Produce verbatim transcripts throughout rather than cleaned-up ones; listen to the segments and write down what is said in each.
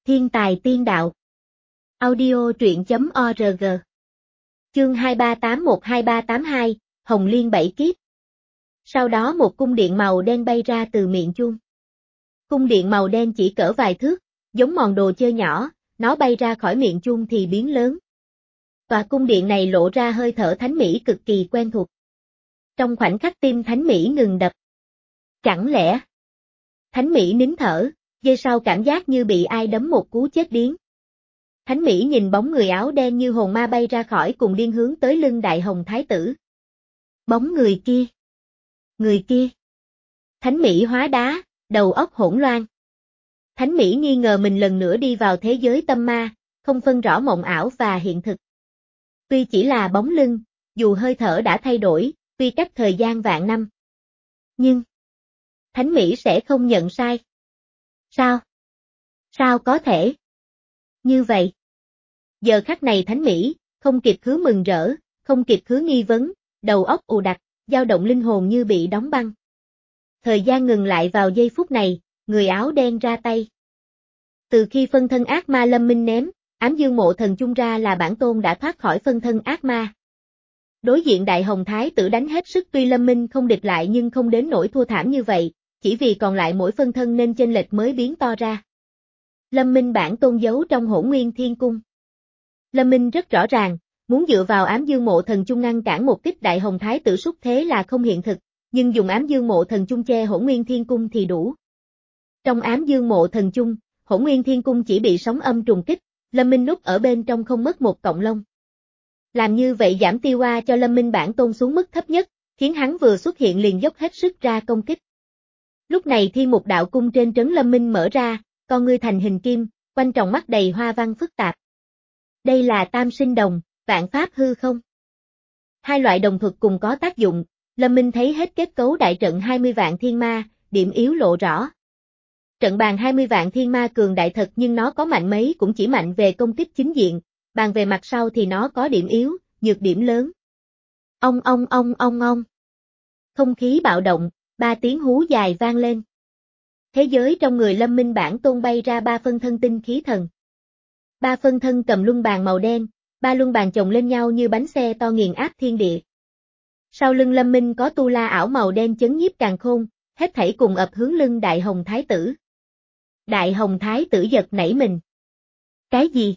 Thiên tài tiên đạo. Audio truyện chấm org. Chương hai ba tám một hai ba tám hai, Hồng Liên bảy kiếp. Sau đó một cung điện màu đen bay ra từ miệng chuông. Cung điện màu đen chỉ cỡ vài thước, giống món đồ chơi nhỏ, nó bay ra khỏi miệng chuông thì biến lớn. Tòa cung điện này lộ ra hơi thở thánh mỹ cực kỳ quen thuộc. Trong khoảnh khắc tim thánh mỹ ngừng đập. Chẳng lẽ? Thánh mỹ nín thở, giây sau cảm giác như bị ai đấm một cú chết điếng. Thánh mỹ nhìn bóng người áo đen như hồn ma bay ra khỏi cùng điên hướng tới lưng Đại Hồng Thái tử. Bóng người kia. Người kia. Thánh mỹ hóa đá, đầu óc hỗn loạn. Thánh mỹ nghi ngờ mình lần nữa đi vào thế giới tâm ma, không phân rõ mộng ảo và hiện thực. Tuy chỉ là bóng lưng, dù hơi thở đã thay đổi, tuy cách thời gian vạn năm. Nhưng, Thánh mỹ sẽ không nhận sai. Sao? Sao có thể? Như vậy. Giờ khắc này Thánh mỹ, không kịp khứ mừng rỡ, không kịp khứ nghi vấn, đầu óc ù đặc, dao động linh hồn như bị đóng băng. Thời gian ngừng lại vào giây phút này, người áo đen ra tay. Từ khi phân thân ác ma Lâm Minh ném, ám dương mộ thần chung ra là bản tôn đã thoát khỏi phân thân ác ma. Đối diện Đại Hồng Thái tử đánh hết sức tuy Lâm Minh không địch lại nhưng không đến nỗi thua thảm như vậy, chỉ vì còn lại mỗi phân thân nên chênh lệch mới biến to ra. Lâm Minh bản tôn giấu trong Hỗn Nguyên Thiên Cung. Lâm Minh rất rõ ràng, muốn dựa vào ám dương mộ thần chung ngăn cản một kích Đại Hồng Thái tử xuất thế là không hiện thực, nhưng dùng ám dương mộ thần chung che Hỗn Nguyên Thiên Cung thì đủ. Trong ám dương mộ thần chung, Hỗn Nguyên Thiên Cung chỉ bị sóng âm trùng kích, Lâm Minh núp ở bên trong không mất một cọng lông. Làm như vậy giảm tiêu oa cho Lâm Minh bản tôn xuống mức thấp nhất, khiến hắn vừa xuất hiện liền dốc hết sức ra công kích. Lúc này Thiên Mục Đạo Cung trên trấn Lâm Minh mở ra, con ngươi thành hình kim, quanh tròng mắt đầy hoa văn phức tạp. Đây là Tam Sinh Đồng, Vạn Pháp Hư Không. Hai loại đồng thuật cùng có tác dụng, Lâm Minh thấy hết kết cấu đại trận hai mươi vạn thiên ma, điểm yếu lộ rõ. Trận bàn hai mươi vạn thiên ma cường đại thật nhưng nó có mạnh mấy cũng chỉ mạnh về công kích chính diện, bàn về mặt sau thì nó có điểm yếu, nhược điểm lớn. Ong ong ong ong ong. Không khí bạo động, ba tiếng hú dài vang lên. Thế giới trong người Lâm Minh bản tôn bay ra ba phân thân tinh khí thần. Ba phân thân cầm luân bàn màu đen, ba luân bàn chồng lên nhau như bánh xe to nghiền áp thiên địa. Sau lưng Lâm Minh có tu la ảo màu đen chấn nhiếp càn khôn, hết thảy cùng ập hướng lưng Đại Hồng Thái tử. Đại Hồng Thái tử giật nảy mình. Cái gì?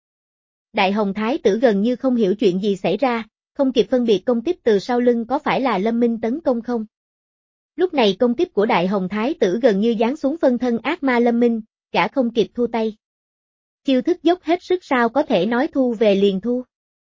Đại Hồng Thái tử gần như không hiểu chuyện gì xảy ra, không kịp phân biệt công kích từ sau lưng có phải là Lâm Minh tấn công không. Lúc này công kích của Đại Hồng Thái tử gần như giáng xuống phân thân ác ma Lâm Minh, cả không kịp thu tay. Chiêu thức dốc hết sức sao có thể nói thu về liền thu.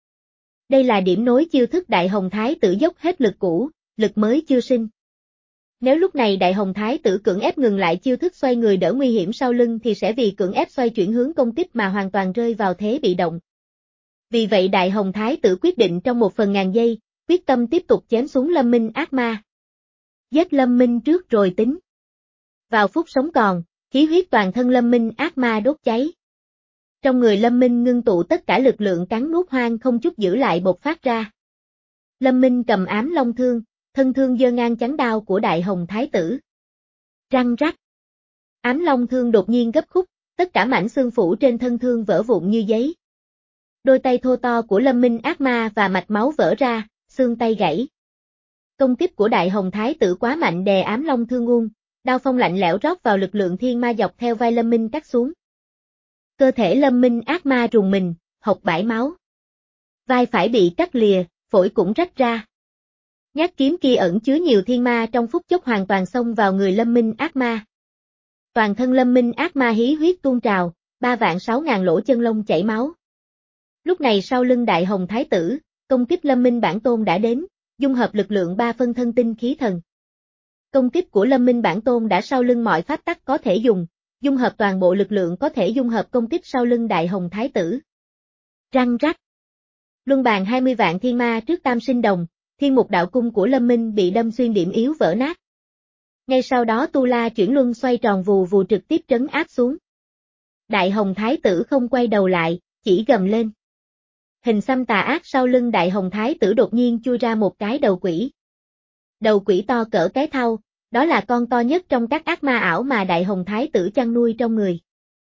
Đây là điểm nối chiêu thức Đại Hồng Thái tử dốc hết lực cũ, lực mới chưa sinh. Nếu lúc này Đại Hồng Thái tử cưỡng ép ngừng lại chiêu thức xoay người đỡ nguy hiểm sau lưng thì sẽ vì cưỡng ép xoay chuyển hướng công kích mà hoàn toàn rơi vào thế bị động. Vì vậy Đại Hồng Thái tử quyết định trong một phần ngàn giây, quyết tâm tiếp tục chém xuống Lâm Minh ác ma. Giết Lâm Minh trước rồi tính. Vào phút sống còn, khí huyết toàn thân Lâm Minh ác ma đốt cháy. Trong người Lâm Minh ngưng tụ tất cả lực lượng cắn nuốt hoang không chút giữ lại bộc phát ra. Lâm Minh cầm ám long thương, thân thương giơ ngang chắn đao của Đại Hồng Thái tử. Răng rắc. Ám long thương đột nhiên gấp khúc, tất cả mảnh xương phủ trên thân thương vỡ vụn như giấy. Đôi tay thô to của Lâm Minh ác ma và mạch máu vỡ ra, xương tay gãy. Công kích của Đại Hồng Thái tử quá mạnh đè ám long thương uông, đao phong lạnh lẽo rót vào lực lượng thiên ma dọc theo vai Lâm Minh cắt xuống. Cơ thể Lâm Minh ác ma rùng mình, hộc bãi máu. Vai phải bị cắt lìa, phổi cũng rách ra. Nhát kiếm kia ẩn chứa nhiều thiên ma trong phút chốc hoàn toàn xông vào người Lâm Minh ác ma. Toàn thân Lâm Minh ác ma hí huyết tuôn trào, ba vạn sáu ngàn lỗ chân lông chảy máu. Lúc này sau lưng Đại Hồng Thái tử, công kích Lâm Minh bản tôn đã đến, dung hợp lực lượng ba phân thân tinh khí thần. Công kích của Lâm Minh bản tôn đã sau lưng mọi pháp tắc có thể dùng, dung hợp toàn bộ lực lượng có thể dung hợp công kích sau lưng Đại Hồng Thái tử. Răng rắc. Luân bàn hai mươi vạn thiên ma trước Tam Sinh Đồng, Thiên Mục Đạo Cung của Lâm Minh bị đâm xuyên điểm yếu vỡ nát. Ngay sau đó Tu La chuyển luân xoay tròn vù vù trực tiếp trấn áp xuống. Đại Hồng Thái tử không quay đầu lại, chỉ gầm lên. Hình xăm tà ác sau lưng Đại Hồng Thái tử đột nhiên chui ra một cái đầu quỷ. Đầu quỷ to cỡ cái thau, đó là con to nhất trong các ác ma ảo mà Đại Hồng Thái tử chăn nuôi trong người.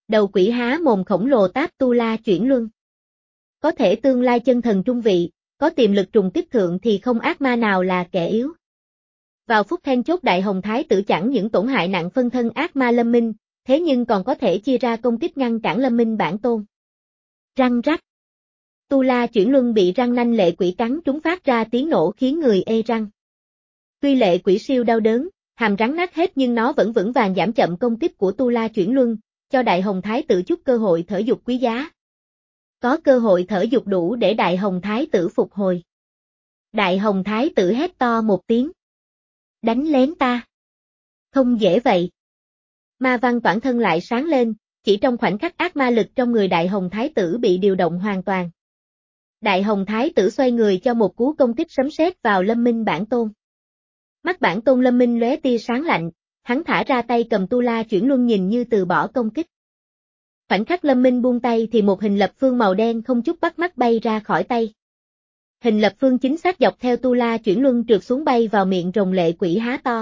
Đầu quỷ há mồm khổng lồ táp Tu La chuyển luân. Có thể tương lai chân thần trung vị, có tiềm lực trùng kích thượng thì không ác ma nào là kẻ yếu. Vào phút then chốt Đại Hồng Thái tử chẳng những tổn hại nặng phân thân ác ma Lâm Minh, thế nhưng còn có thể chia ra công kích ngăn cản Lâm Minh bản tôn. Răng rắc. Tu La chuyển luân bị răng nanh lệ quỷ cắn trúng phát ra tiếng nổ khiến người ê răng. Tuy lệ quỷ siêu đau đớn, hàm răng nát hết nhưng nó vẫn vững vàng giảm chậm công kích của Tu La chuyển luân, cho Đại Hồng Thái tử chút cơ hội thở dục quý giá. Có cơ hội thở dục đủ để Đại Hồng Thái tử phục hồi. Đại Hồng Thái tử hét to một tiếng. Đánh lén ta. Không dễ vậy. Ma văn toàn thân lại sáng lên, chỉ trong khoảnh khắc ác ma lực trong người Đại Hồng Thái tử bị điều động hoàn toàn. Đại Hồng Thái tử xoay người cho một cú công kích sấm sét vào Lâm Minh bản tôn. Mắt bản tôn Lâm Minh lóe tia sáng lạnh, hắn thả ra tay cầm Tu La chuyển luân nhìn như từ bỏ công kích. Khoảnh khắc Lâm Minh buông tay thì một hình lập phương màu đen không chút bắt mắt bay ra khỏi tay. Hình lập phương chính xác dọc theo Tu La chuyển luân trượt xuống bay vào miệng rồng lệ quỷ há to.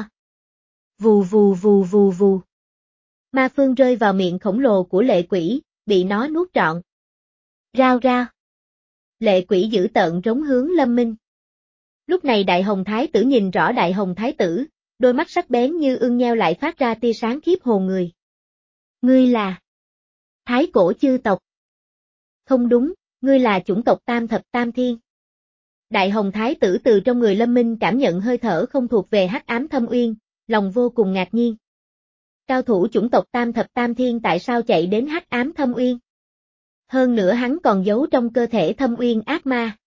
Vù vù vù vù vù. Ma phương rơi vào miệng khổng lồ của lệ quỷ, bị nó nuốt trọn. Rao rao. Lệ quỷ dữ tợn rống hướng Lâm Minh. Lúc này Đại Hồng Thái tử nhìn rõ Đại Hồng Thái tử, đôi mắt sắc bén như ương nheo lại phát ra tia sáng khiếp hồn người. Ngươi là Thái cổ chư tộc. Không đúng, ngươi là chủng tộc Tam Thập Tam Thiên. Đại Hồng Thái tử từ trong người Lâm Minh cảm nhận hơi thở không thuộc về hắc ám thâm uyên, lòng vô cùng ngạc nhiên. Cao thủ chủng tộc Tam Thập Tam Thiên tại sao chạy đến hắc ám thâm uyên? Hơn nữa hắn còn giấu trong cơ thể thâm uyên ác ma.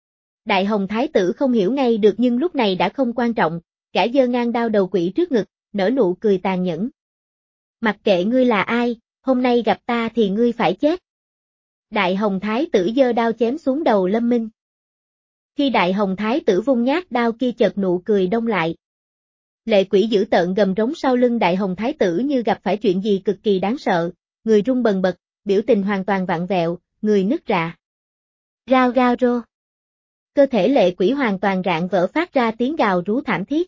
Đại Hồng Thái tử không hiểu ngay được nhưng lúc này đã không quan trọng, gã giơ ngang đao đầu quỷ trước ngực, nở nụ cười tàn nhẫn. Mặc kệ ngươi là ai, hôm nay gặp ta thì ngươi phải chết. Đại Hồng Thái tử giơ đao chém xuống đầu Lâm Minh. Khi Đại Hồng Thái tử vung nhát đao kia chợt nụ cười đông lại. Lệ quỷ dữ tợn gầm rống sau lưng Đại Hồng Thái tử như gặp phải chuyện gì cực kỳ đáng sợ, người rung bần bật, biểu tình hoàn toàn vặn vẹo, người nứt rạ. Rao rao rô. Cơ thể lệ quỷ hoàn toàn rạn vỡ phát ra tiếng gào rú thảm thiết.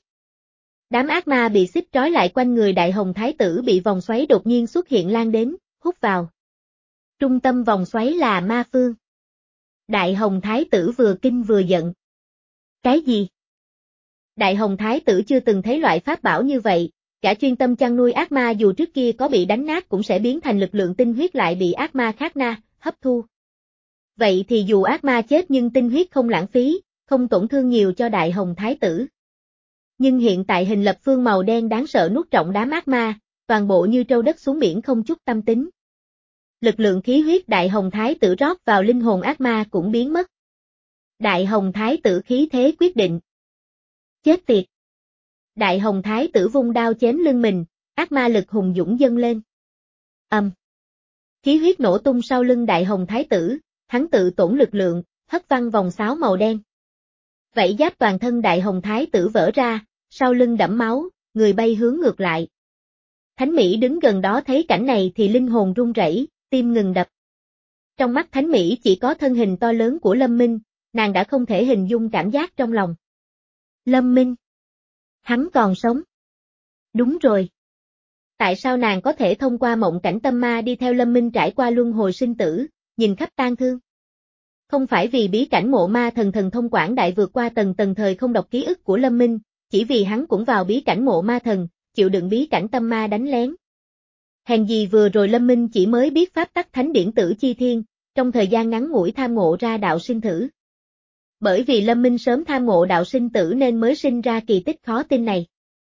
Đám ác ma bị xích trói lại quanh người Đại Hồng Thái tử bị vòng xoáy đột nhiên xuất hiện lan đến, hút vào. Trung tâm vòng xoáy là ma phương. Đại Hồng Thái tử vừa kinh vừa giận. Cái gì? Đại Hồng Thái tử chưa từng thấy loại pháp bảo như vậy, cả chuyên tâm chăn nuôi ác ma dù trước kia có bị đánh nát cũng sẽ biến thành lực lượng tinh huyết lại bị ác ma khác na, hấp thu. Vậy thì dù ác ma chết nhưng tinh huyết không lãng phí, không tổn thương nhiều cho Đại Hồng Thái tử. Nhưng hiện tại hình lập phương màu đen đáng sợ nuốt trọn đám ác ma, toàn bộ như trâu đất xuống biển không chút tâm tính. Lực lượng khí huyết Đại Hồng Thái tử rót vào linh hồn ác ma cũng biến mất. Đại Hồng Thái tử khí thế quyết định. Chết tiệt. Đại Hồng Thái tử vung đao chém lưng mình, ác ma lực hùng dũng dâng lên. Âm. Khí huyết nổ tung sau lưng Đại Hồng Thái tử, hắn tự tổn lực lượng, hất văng vòng sáo màu đen. Vảy giáp toàn thân Đại Hồng Thái tử vỡ ra, sau lưng đẫm máu, người bay hướng ngược lại. Thánh Mỹ đứng gần đó thấy cảnh này thì linh hồn run rẩy, tim ngừng đập. Trong mắt Thánh Mỹ chỉ có thân hình to lớn của Lâm Minh, nàng đã không thể hình dung cảm giác trong lòng. Lâm Minh. Hắn còn sống. Đúng rồi. Tại sao nàng có thể thông qua mộng cảnh tâm ma đi theo Lâm Minh trải qua luân hồi sinh tử, nhìn khắp tang thương? Không phải vì bí cảnh mộ ma thần thần thông quảng đại vượt qua tầng tầng thời không đọc ký ức của Lâm Minh, chỉ vì hắn cũng vào bí cảnh mộ ma thần, chịu đựng bí cảnh tâm ma đánh lén. Hèn gì vừa rồi Lâm Minh chỉ mới biết pháp tắc thánh điển tử chi thiên, trong thời gian ngắn ngủi tham ngộ ra đạo sinh thử. Bởi vì Lâm Minh sớm tham ngộ đạo sinh tử nên mới sinh ra kỳ tích khó tin này.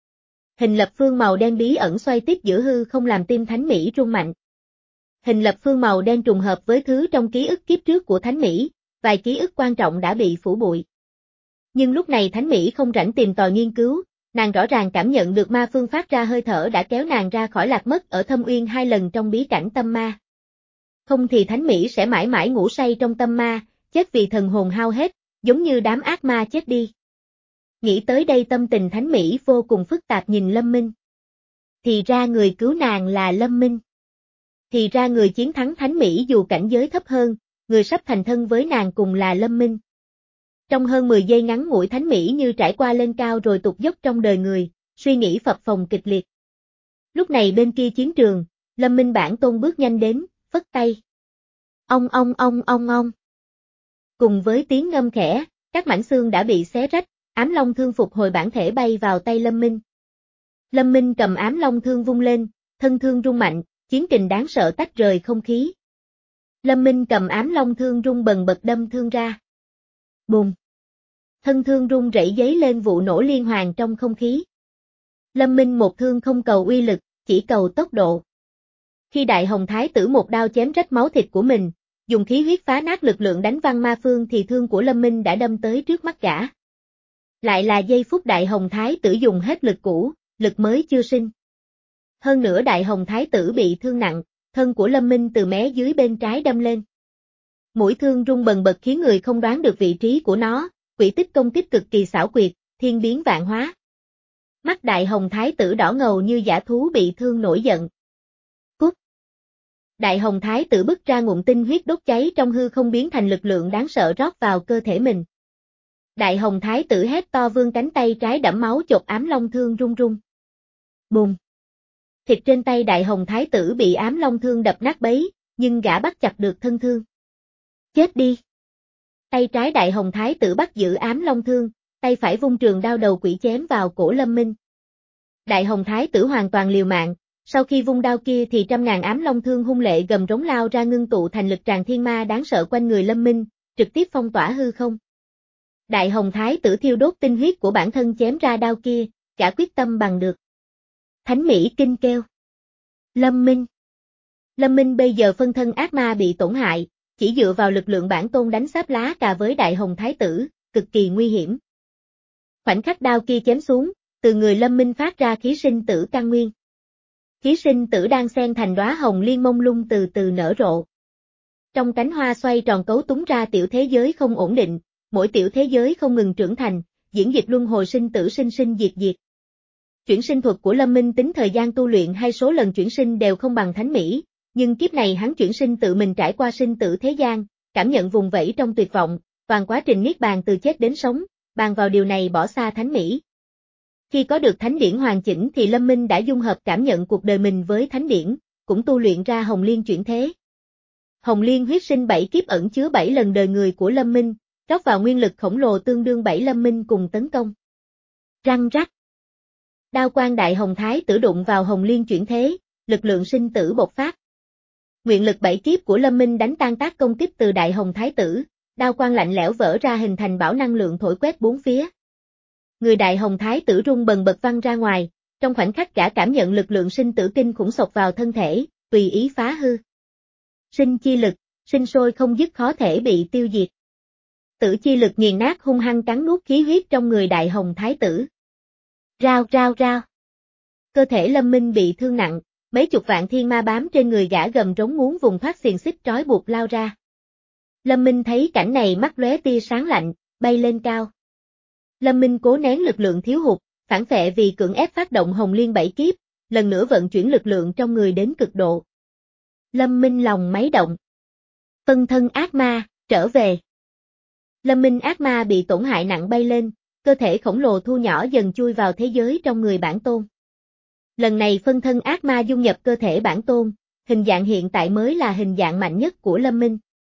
Hình lập phương màu đen bí ẩn xoay tiếp giữa hư không làm tim Thánh Mỹ rung mạnh. Hình lập phương màu đen trùng hợp với thứ trong ký ức kiếp trước của Thánh Mỹ, vài ký ức quan trọng đã bị phủ bụi. Nhưng lúc này Thánh Mỹ không rảnh tìm tòi nghiên cứu, nàng rõ ràng cảm nhận được ma phương phát ra hơi thở đã kéo nàng ra khỏi lạc mất ở thâm uyên hai lần trong bí cảnh tâm ma. Không thì Thánh Mỹ sẽ mãi mãi ngủ say trong tâm ma, chết vì thần hồn hao hết, giống như đám ác ma chết đi. Nghĩ tới đây tâm tình Thánh Mỹ vô cùng phức tạp nhìn Lâm Minh. Thì ra người cứu nàng là Lâm Minh. Thì ra người chiến thắng Thánh Mỹ dù cảnh giới thấp hơn, người sắp thành thân với nàng cùng là Lâm Minh. Trong hơn mười giây ngắn ngủi Thánh Mỹ như trải qua lên cao rồi tụt dốc trong đời người, suy nghĩ phập phồng kịch liệt. Lúc này bên kia chiến trường, Lâm Minh Bản Tôn bước nhanh đến, phất tay. Ong ong ong ong ong. Cùng với tiếng ngâm khẽ, các mảnh xương đã bị xé rách, ám long thương phục hồi bản thể bay vào tay Lâm Minh. Lâm Minh cầm ám long thương vung lên, thân thương rung mạnh, chiến kình đáng sợ tách rời không khí. Lâm Minh cầm ám long thương rung bần bật đâm thương ra. Bùm! Thân thương rung rẩy giấy lên vụ nổ liên hoàn trong không khí. Lâm Minh một thương không cầu uy lực, chỉ cầu tốc độ. Khi Đại Hồng Thái tử một đao chém rách máu thịt của mình, dùng khí huyết phá nát lực lượng đánh văng ma phương thì thương của Lâm Minh đã đâm tới trước mắt gã. Lại là giây phút Đại Hồng Thái tử dùng hết lực cũ, lực mới chưa sinh. Hơn nữa Đại Hồng Thái tử bị thương nặng, thân của Lâm Minh từ mé dưới bên trái đâm lên. Mũi thương rung bần bật khiến người không đoán được vị trí của nó, quỹ tích công kích cực kỳ xảo quyệt, thiên biến vạn hóa. Mắt Đại Hồng Thái tử đỏ ngầu như dã thú bị thương nổi giận. Cút! Đại Hồng Thái tử bứt ra ngụm tinh huyết đốt cháy trong hư không biến thành lực lượng đáng sợ rót vào cơ thể mình. Đại Hồng Thái tử hét to vươn cánh tay trái đẫm máu chộp ám long thương rung rung. Bùm! Thịt trên tay Đại Hồng Thái tử bị ám long thương đập nát bấy, nhưng gã bắt chặt được thân thương. Chết đi! Tay trái Đại Hồng Thái tử bắt giữ ám long thương, tay phải vung trường đao đầu quỷ chém vào cổ Lâm Minh. Đại Hồng Thái tử hoàn toàn liều mạng, sau khi vung đao kia thì trăm ngàn ám long thương hung lệ gầm rống lao ra ngưng tụ thành lực tràng thiên ma đáng sợ quanh người Lâm Minh, trực tiếp phong tỏa hư không. Đại Hồng Thái tử thiêu đốt tinh huyết của bản thân chém ra đao kia, gã quyết tâm bằng được. Thánh Mỹ kinh kêu. Lâm Minh. Lâm Minh bây giờ phân thân ác ma bị tổn hại, chỉ dựa vào lực lượng bản tôn đánh sáp lá cà với Đại Hồng Thái tử, cực kỳ nguy hiểm. Khoảnh khắc đao kia chém xuống, từ người Lâm Minh phát ra khí sinh tử căn nguyên. Khí sinh tử đang xen thành đóa hồng liên mông lung từ từ nở rộ. Trong cánh hoa xoay tròn cấu túng ra tiểu thế giới không ổn định, mỗi tiểu thế giới không ngừng trưởng thành, diễn dịch luân hồi sinh tử sinh sinh diệt diệt. Chuyển sinh thuật của Lâm Minh tính thời gian tu luyện hay số lần chuyển sinh đều không bằng Thánh Mỹ, nhưng kiếp này hắn chuyển sinh tự mình trải qua sinh tử thế gian, cảm nhận vùng vẫy trong tuyệt vọng, toàn quá trình niết bàn từ chết đến sống, bàn vào điều này bỏ xa Thánh Mỹ. Khi có được Thánh Điển hoàn chỉnh thì Lâm Minh đã dung hợp cảm nhận cuộc đời mình với Thánh Điển, cũng tu luyện ra Hồng Liên chuyển thế. Hồng Liên huyết sinh bảy kiếp ẩn chứa bảy lần đời người của Lâm Minh, rót vào nguyên lực khổng lồ tương đương bảy Lâm Minh cùng tấn công. Răng rắc. Đao quang Đại Hồng Thái tử đụng vào Hồng Liên chuyển thế, lực lượng sinh tử bộc phát. Nguyện lực bảy kiếp của Lâm Minh đánh tan tác công kích từ Đại Hồng Thái tử, đao quang lạnh lẽo vỡ ra hình thành bão năng lượng thổi quét bốn phía. Người Đại Hồng Thái tử rung bần bật văng ra ngoài, trong khoảnh khắc gã cảm nhận lực lượng sinh tử kinh khủng xộc vào thân thể, tùy ý phá hư. Sinh chi lực, sinh sôi không dứt khó thể bị tiêu diệt. Tử chi lực nghiền nát hung hăng cắn nuốt khí huyết trong người Đại Hồng Thái tử. Rao rao rao. Cơ thể Lâm Minh bị thương nặng, mấy chục vạn thiên ma bám trên người gã gầm rống muốn vùng thoát xiềng xích trói buộc lao ra. Lâm Minh thấy cảnh này mắt lóe tia sáng lạnh, bay lên cao. Lâm Minh cố nén lực lượng thiếu hụt, phản phệ vì cưỡng ép phát động Hồng Liên bảy kiếp, lần nữa vận chuyển lực lượng trong người đến cực độ. Lâm Minh lòng máy động. Phân thân ác ma, trở về. Lâm Minh ác ma bị tổn hại nặng bay lên, cơ thể khổng lồ thu nhỏ dần chui vào thế giới trong người bản tôn. Lần này phân thân ác ma dung nhập cơ thể bản tôn, hình dạng hiện tại mới là hình dạng mạnh nhất của Lâm Minh.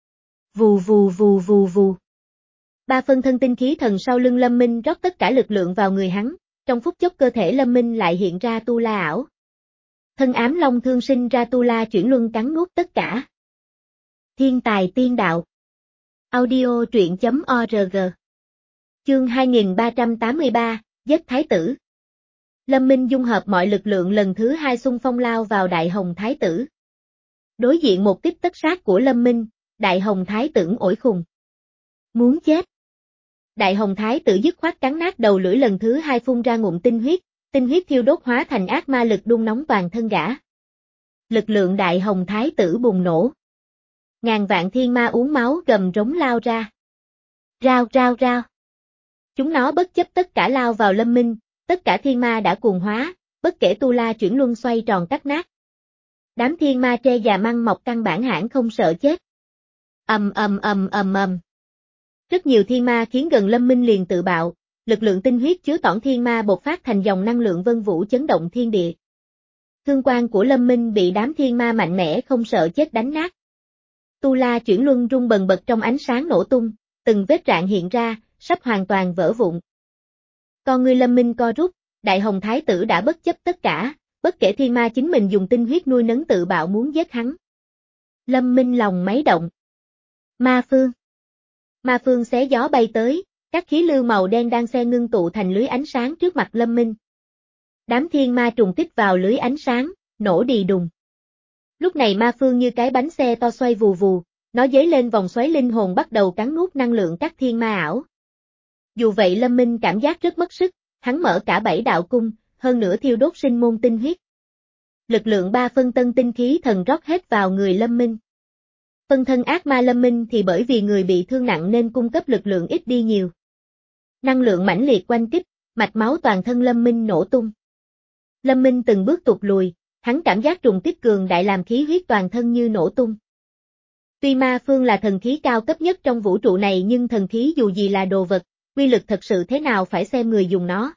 Vù vù vù vù vù. Ba phân thân tinh khí thần sau lưng Lâm Minh rót tất cả lực lượng vào người hắn, trong phút chốc cơ thể Lâm Minh lại hiện ra tu la ảo. Thân ám long thương sinh ra tu la chuyển luân cắn nuốt tất cả. Thiên tài tiên đạo. Audio truyện chấm org. Chương hai nghìn ba trăm tám mươi ba, giết thái tử. Lâm Minh dung hợp mọi lực lượng lần thứ hai xung phong lao vào Đại Hồng Thái tử. Đối diện một kích tất sát của Lâm Minh, Đại Hồng Thái tử ổi khùng. Muốn chết. Đại Hồng Thái tử dứt khoát cắn nát đầu lưỡi lần thứ hai phun ra ngụm tinh huyết, tinh huyết thiêu đốt hóa thành ác ma lực đun nóng toàn thân gã. Lực lượng Đại Hồng Thái tử bùng nổ. Ngàn vạn thiên ma uống máu gầm rống lao ra. Rao rao rao. Chúng nó bất chấp tất cả lao vào Lâm Minh, tất cả thiên ma đã cuồng hóa, bất kể tu la chuyển luân xoay tròn cắt nát. Đám thiên ma tre già măng mọc căn bản hãn không sợ chết. Ầm ầm ầm ầm ầm. Rất nhiều thiên ma khiến gần Lâm Minh liền tự bạo, lực lượng tinh huyết chứa tỏn thiên ma bộc phát thành dòng năng lượng vân vũ chấn động thiên địa. Thương quan của Lâm Minh bị đám thiên ma mạnh mẽ không sợ chết đánh nát. Tu La chuyển luân rung bần bật trong ánh sáng nổ tung, từng vết rạn hiện ra, sắp hoàn toàn vỡ vụn. Con ngươi Lâm Minh co rút, Đại Hồng Thái tử đã bất chấp tất cả, bất kể thiên ma chính mình dùng tinh huyết nuôi nấng tự bạo muốn giết hắn. Lâm Minh lòng máy động. Ma phương. Ma phương xé gió bay tới, các khí lưu màu đen đang xen ngưng tụ thành lưới ánh sáng trước mặt Lâm Minh. Đám thiên ma trùng kích vào lưới ánh sáng, nổ đì đùng. Lúc này ma phương như cái bánh xe to xoay vù vù, nó dấy lên vòng xoáy linh hồn bắt đầu cắn nuốt năng lượng các thiên ma ảo. Dù vậy Lâm Minh cảm giác rất mất sức, hắn mở cả bảy đạo cung, hơn nữa thiêu đốt sinh môn tinh huyết. Lực lượng ba phân tân tinh khí thần rót hết vào người Lâm Minh. Phân thân ác ma Lâm Minh thì bởi vì người bị thương nặng nên cung cấp lực lượng ít đi nhiều. Năng lượng mãnh liệt quanh kích, mạch máu toàn thân Lâm Minh nổ tung. Lâm Minh từng bước tụt lùi, hắn cảm giác trùng kích cường đại làm khí huyết toàn thân như nổ tung. Tuy ma phương là thần khí cao cấp nhất trong vũ trụ này nhưng thần khí dù gì là đồ vật, uy lực thật sự thế nào phải xem người dùng nó.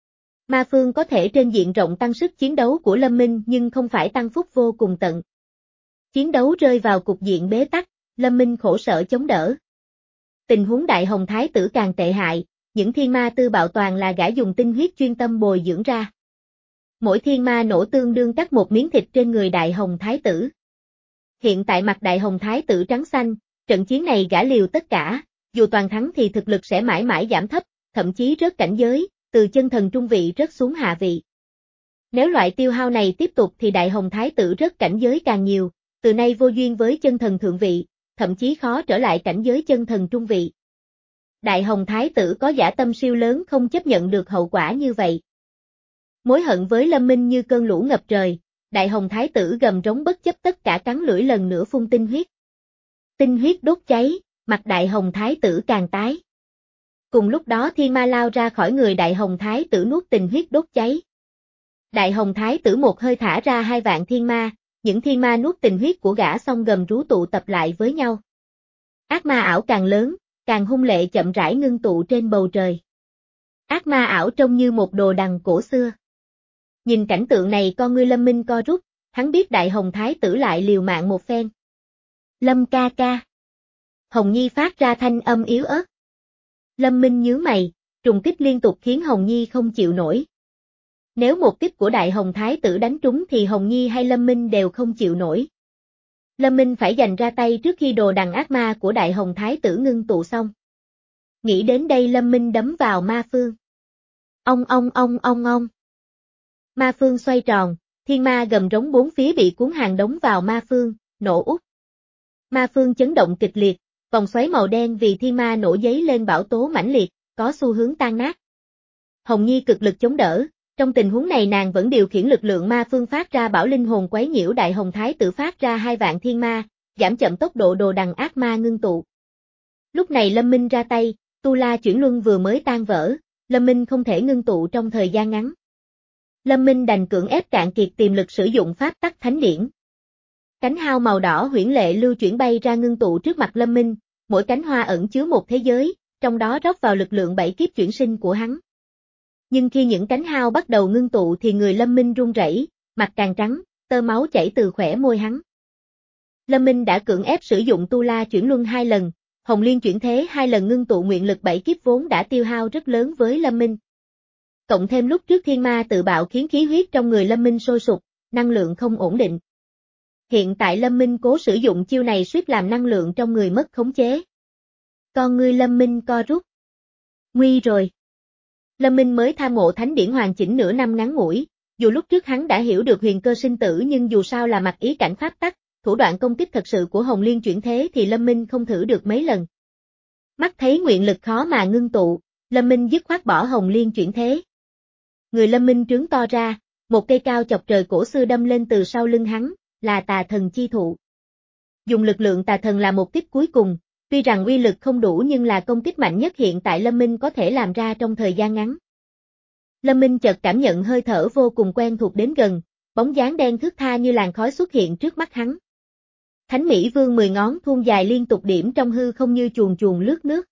Ma phương có thể trên diện rộng tăng sức chiến đấu của Lâm Minh nhưng không phải tăng phúc vô cùng tận. Chiến đấu rơi vào cục diện bế tắc, Lâm Minh khổ sở chống đỡ. Tình huống Đại Hồng Thái tử càng tệ hại, những thiên ma tư bạo toàn là gã dùng tinh huyết chuyên tâm bồi dưỡng ra. Mỗi thiên ma nổ tương đương cắt một miếng thịt trên người Đại Hồng Thái tử. Hiện tại mặt Đại Hồng Thái tử trắng xanh, trận chiến này gã liều tất cả, dù toàn thắng thì thực lực sẽ mãi mãi giảm thấp, thậm chí rớt cảnh giới, từ chân thần trung vị rớt xuống hạ vị. Nếu loại tiêu hao này tiếp tục thì Đại Hồng Thái tử rớt cảnh giới càng nhiều, từ nay vô duyên với chân thần thượng vị, thậm chí khó trở lại cảnh giới chân thần trung vị. Đại Hồng Thái tử có dã tâm siêu lớn không chấp nhận được hậu quả như vậy. Mối hận với Lâm Minh như cơn lũ ngập trời, Đại Hồng Thái tử gầm rống bất chấp tất cả cắn lưỡi lần nữa phun tinh huyết. Tinh huyết đốt cháy, mặt Đại Hồng Thái tử càng tái. Cùng lúc đó thiên ma lao ra khỏi người Đại Hồng Thái tử nuốt tình huyết đốt cháy. Đại Hồng Thái tử một hơi thả ra hai vạn thiên ma, những thiên ma nuốt tình huyết của gã xong gầm rú tụ tập lại với nhau. Ác ma ảo càng lớn, càng hung lệ chậm rãi ngưng tụ trên bầu trời. Ác ma ảo trông như một đồ đằng cổ xưa. Nhìn cảnh tượng này con ngươi Lâm Minh co rút, hắn biết Đại Hồng Thái tử lại liều mạng một phen. Lâm ca ca. Hồng Nhi phát ra thanh âm yếu ớt. Lâm Minh nhướng mày, trùng kích liên tục khiến Hồng Nhi không chịu nổi. Nếu một kích của Đại Hồng Thái tử đánh trúng thì Hồng Nhi hay Lâm Minh đều không chịu nổi. Lâm Minh phải giành ra tay trước khi đồ đằng ác ma của Đại Hồng Thái tử ngưng tụ xong. Nghĩ đến đây Lâm Minh đấm vào ma phương. Ông ông ông ông ông. Ma phương xoay tròn, thiên ma gầm rống bốn phía bị cuốn hàng đống vào ma phương, nổ úp. Ma phương chấn động kịch liệt, vòng xoáy màu đen vì thiên ma nổ giấy lên bão tố mãnh liệt, có xu hướng tan nát. Hồng Nhi cực lực chống đỡ, trong tình huống này nàng vẫn điều khiển lực lượng ma phương phát ra bảo linh hồn quấy nhiễu Đại Hồng Thái tử phát ra hai vạn thiên ma, giảm chậm tốc độ đồ đằng ác ma ngưng tụ. Lúc này Lâm Minh ra tay, Tu La chuyển luân vừa mới tan vỡ, Lâm Minh không thể ngưng tụ trong thời gian ngắn. Lâm Minh đành cưỡng ép cạn kiệt tiềm lực sử dụng pháp tắc thánh điển. Cánh hao màu đỏ huyễn lệ lưu chuyển bay ra ngưng tụ trước mặt Lâm Minh, mỗi cánh hoa ẩn chứa một thế giới, trong đó rót vào lực lượng bảy kiếp chuyển sinh của hắn. Nhưng khi những cánh hao bắt đầu ngưng tụ thì người Lâm Minh run rẩy, mặt càng trắng, tơ máu chảy từ khóe môi hắn. Lâm Minh đã cưỡng ép sử dụng Tu La chuyển luân hai lần, Hồng Liên chuyển thế hai lần ngưng tụ nguyện lực bảy kiếp vốn đã tiêu hao rất lớn với Lâm Minh. Cộng thêm lúc trước thiên ma tự bạo khiến khí huyết trong người Lâm Minh sôi sục, năng lượng không ổn định. Hiện tại Lâm Minh cố sử dụng chiêu này suýt làm năng lượng trong người mất khống chế. Con ngươi Lâm Minh co rút. Nguy rồi. Lâm Minh mới tham ngộ thánh điển hoàn chỉnh nửa năm ngắn ngủi, dù lúc trước hắn đã hiểu được huyền cơ sinh tử nhưng dù sao là mặc ý cảnh pháp tắc, thủ đoạn công kích thật sự của Hồng Liên chuyển thế thì Lâm Minh không thử được mấy lần. Mắt thấy nguyện lực khó mà ngưng tụ, Lâm Minh dứt khoát bỏ Hồng Liên chuyển thế. Người Lâm Minh trướng to ra, một cây cao chọc trời cổ xưa đâm lên từ sau lưng hắn, là tà thần chi thụ. Dùng lực lượng tà thần là một kích cuối cùng, tuy rằng uy lực không đủ nhưng là công kích mạnh nhất hiện tại Lâm Minh có thể làm ra trong thời gian ngắn. Lâm Minh chợt cảm nhận hơi thở vô cùng quen thuộc đến gần, bóng dáng đen thướt tha như làn khói xuất hiện trước mắt hắn. Thánh Mỹ Vương mười ngón thun dài liên tục điểm trong hư không như chuồn chuồn lướt nước.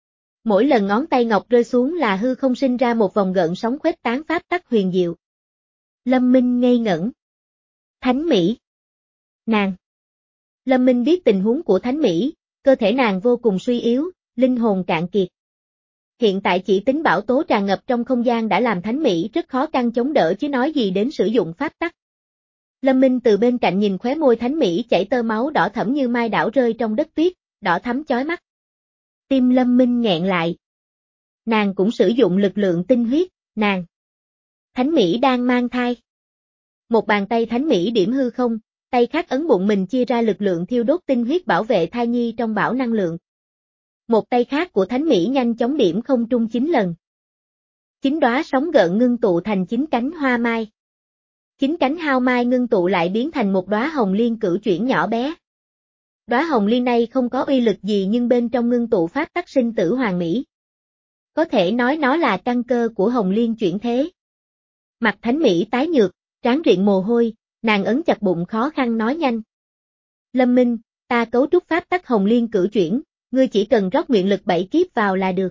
Mỗi lần ngón tay ngọc rơi xuống là hư không sinh ra một vòng gợn sóng khuếch tán pháp tắc huyền diệu. Lâm Minh ngây ngẩn. Thánh Mỹ. Nàng. Lâm Minh biết tình huống của Thánh Mỹ, cơ thể nàng vô cùng suy yếu, linh hồn cạn kiệt. Hiện tại chỉ tính bão tố tràn ngập trong không gian đã làm Thánh Mỹ rất khó căng chống đỡ chứ nói gì đến sử dụng pháp tắc. Lâm Minh từ bên cạnh nhìn khóe môi Thánh Mỹ chảy tơ máu đỏ thẫm như mai đảo rơi trong đất tuyết, đỏ thắm chói mắt. Tim Lâm Minh nghẹn lại. Nàng cũng sử dụng lực lượng tinh huyết, nàng. Thánh Mỹ đang mang thai. Một bàn tay Thánh Mỹ điểm hư không, tay khác ấn bụng mình chia ra lực lượng thiêu đốt tinh huyết bảo vệ thai nhi trong bão năng lượng. Một tay khác của Thánh Mỹ nhanh chóng điểm không trung chín lần. Chín đóa sóng gợn ngưng tụ thành chín cánh hoa mai. Chín cánh hao mai ngưng tụ lại biến thành một đóa hồng liên cửu chuyển nhỏ bé. Đóa hồng liên này không có uy lực gì nhưng bên trong ngưng tụ pháp tắc sinh tử hoàn mỹ. Có thể nói nó là căn cơ của hồng liên chuyển thế. Mặt Thánh Mỹ tái nhợt, trán riện mồ hôi, nàng ấn chặt bụng khó khăn nói nhanh. Lâm Minh, ta cấu trúc pháp tắc hồng liên cửu chuyển, ngươi chỉ cần rót nguyện lực bảy kiếp vào là được.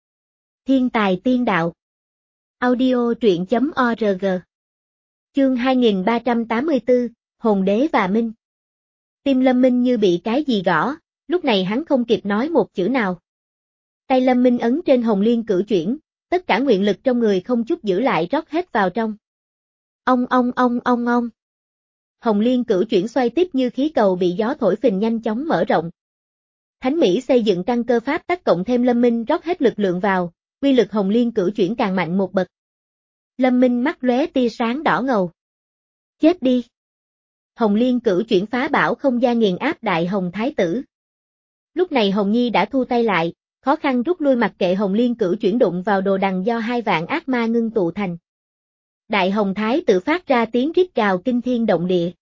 Thiên tài tiên đạo. Audio truyện chấm org. Chương hai nghìn ba trăm tám mươi tư, Hồn Đế và Minh. Tim Lâm Minh như bị cái gì gõ, lúc này hắn không kịp nói một chữ nào. Tay Lâm Minh ấn trên hồng liên cửu chuyển, tất cả nguyện lực trong người không chút giữ lại rót hết vào trong. Ong ong ong ong ong. Hồng liên cửu chuyển xoay tiếp như khí cầu bị gió thổi phình nhanh chóng mở rộng. Thánh Mỹ xây dựng căn cơ pháp tắc cộng thêm Lâm Minh rót hết lực lượng vào, uy lực hồng liên cửu chuyển càng mạnh một bậc. Lâm Minh mắt lóe tia sáng đỏ ngầu. Chết đi. Hồng liên cửu chuyển phá bão không gian nghiền áp đại hồng thái tử. Lúc này Hồng Nhi đã thu tay lại, khó khăn rút lui mặc kệ hồng liên cửu chuyển đụng vào đồ đằng do hai vạn ác ma ngưng tụ thành. Đại hồng thái tử phát ra tiếng rít gào kinh thiên động địa.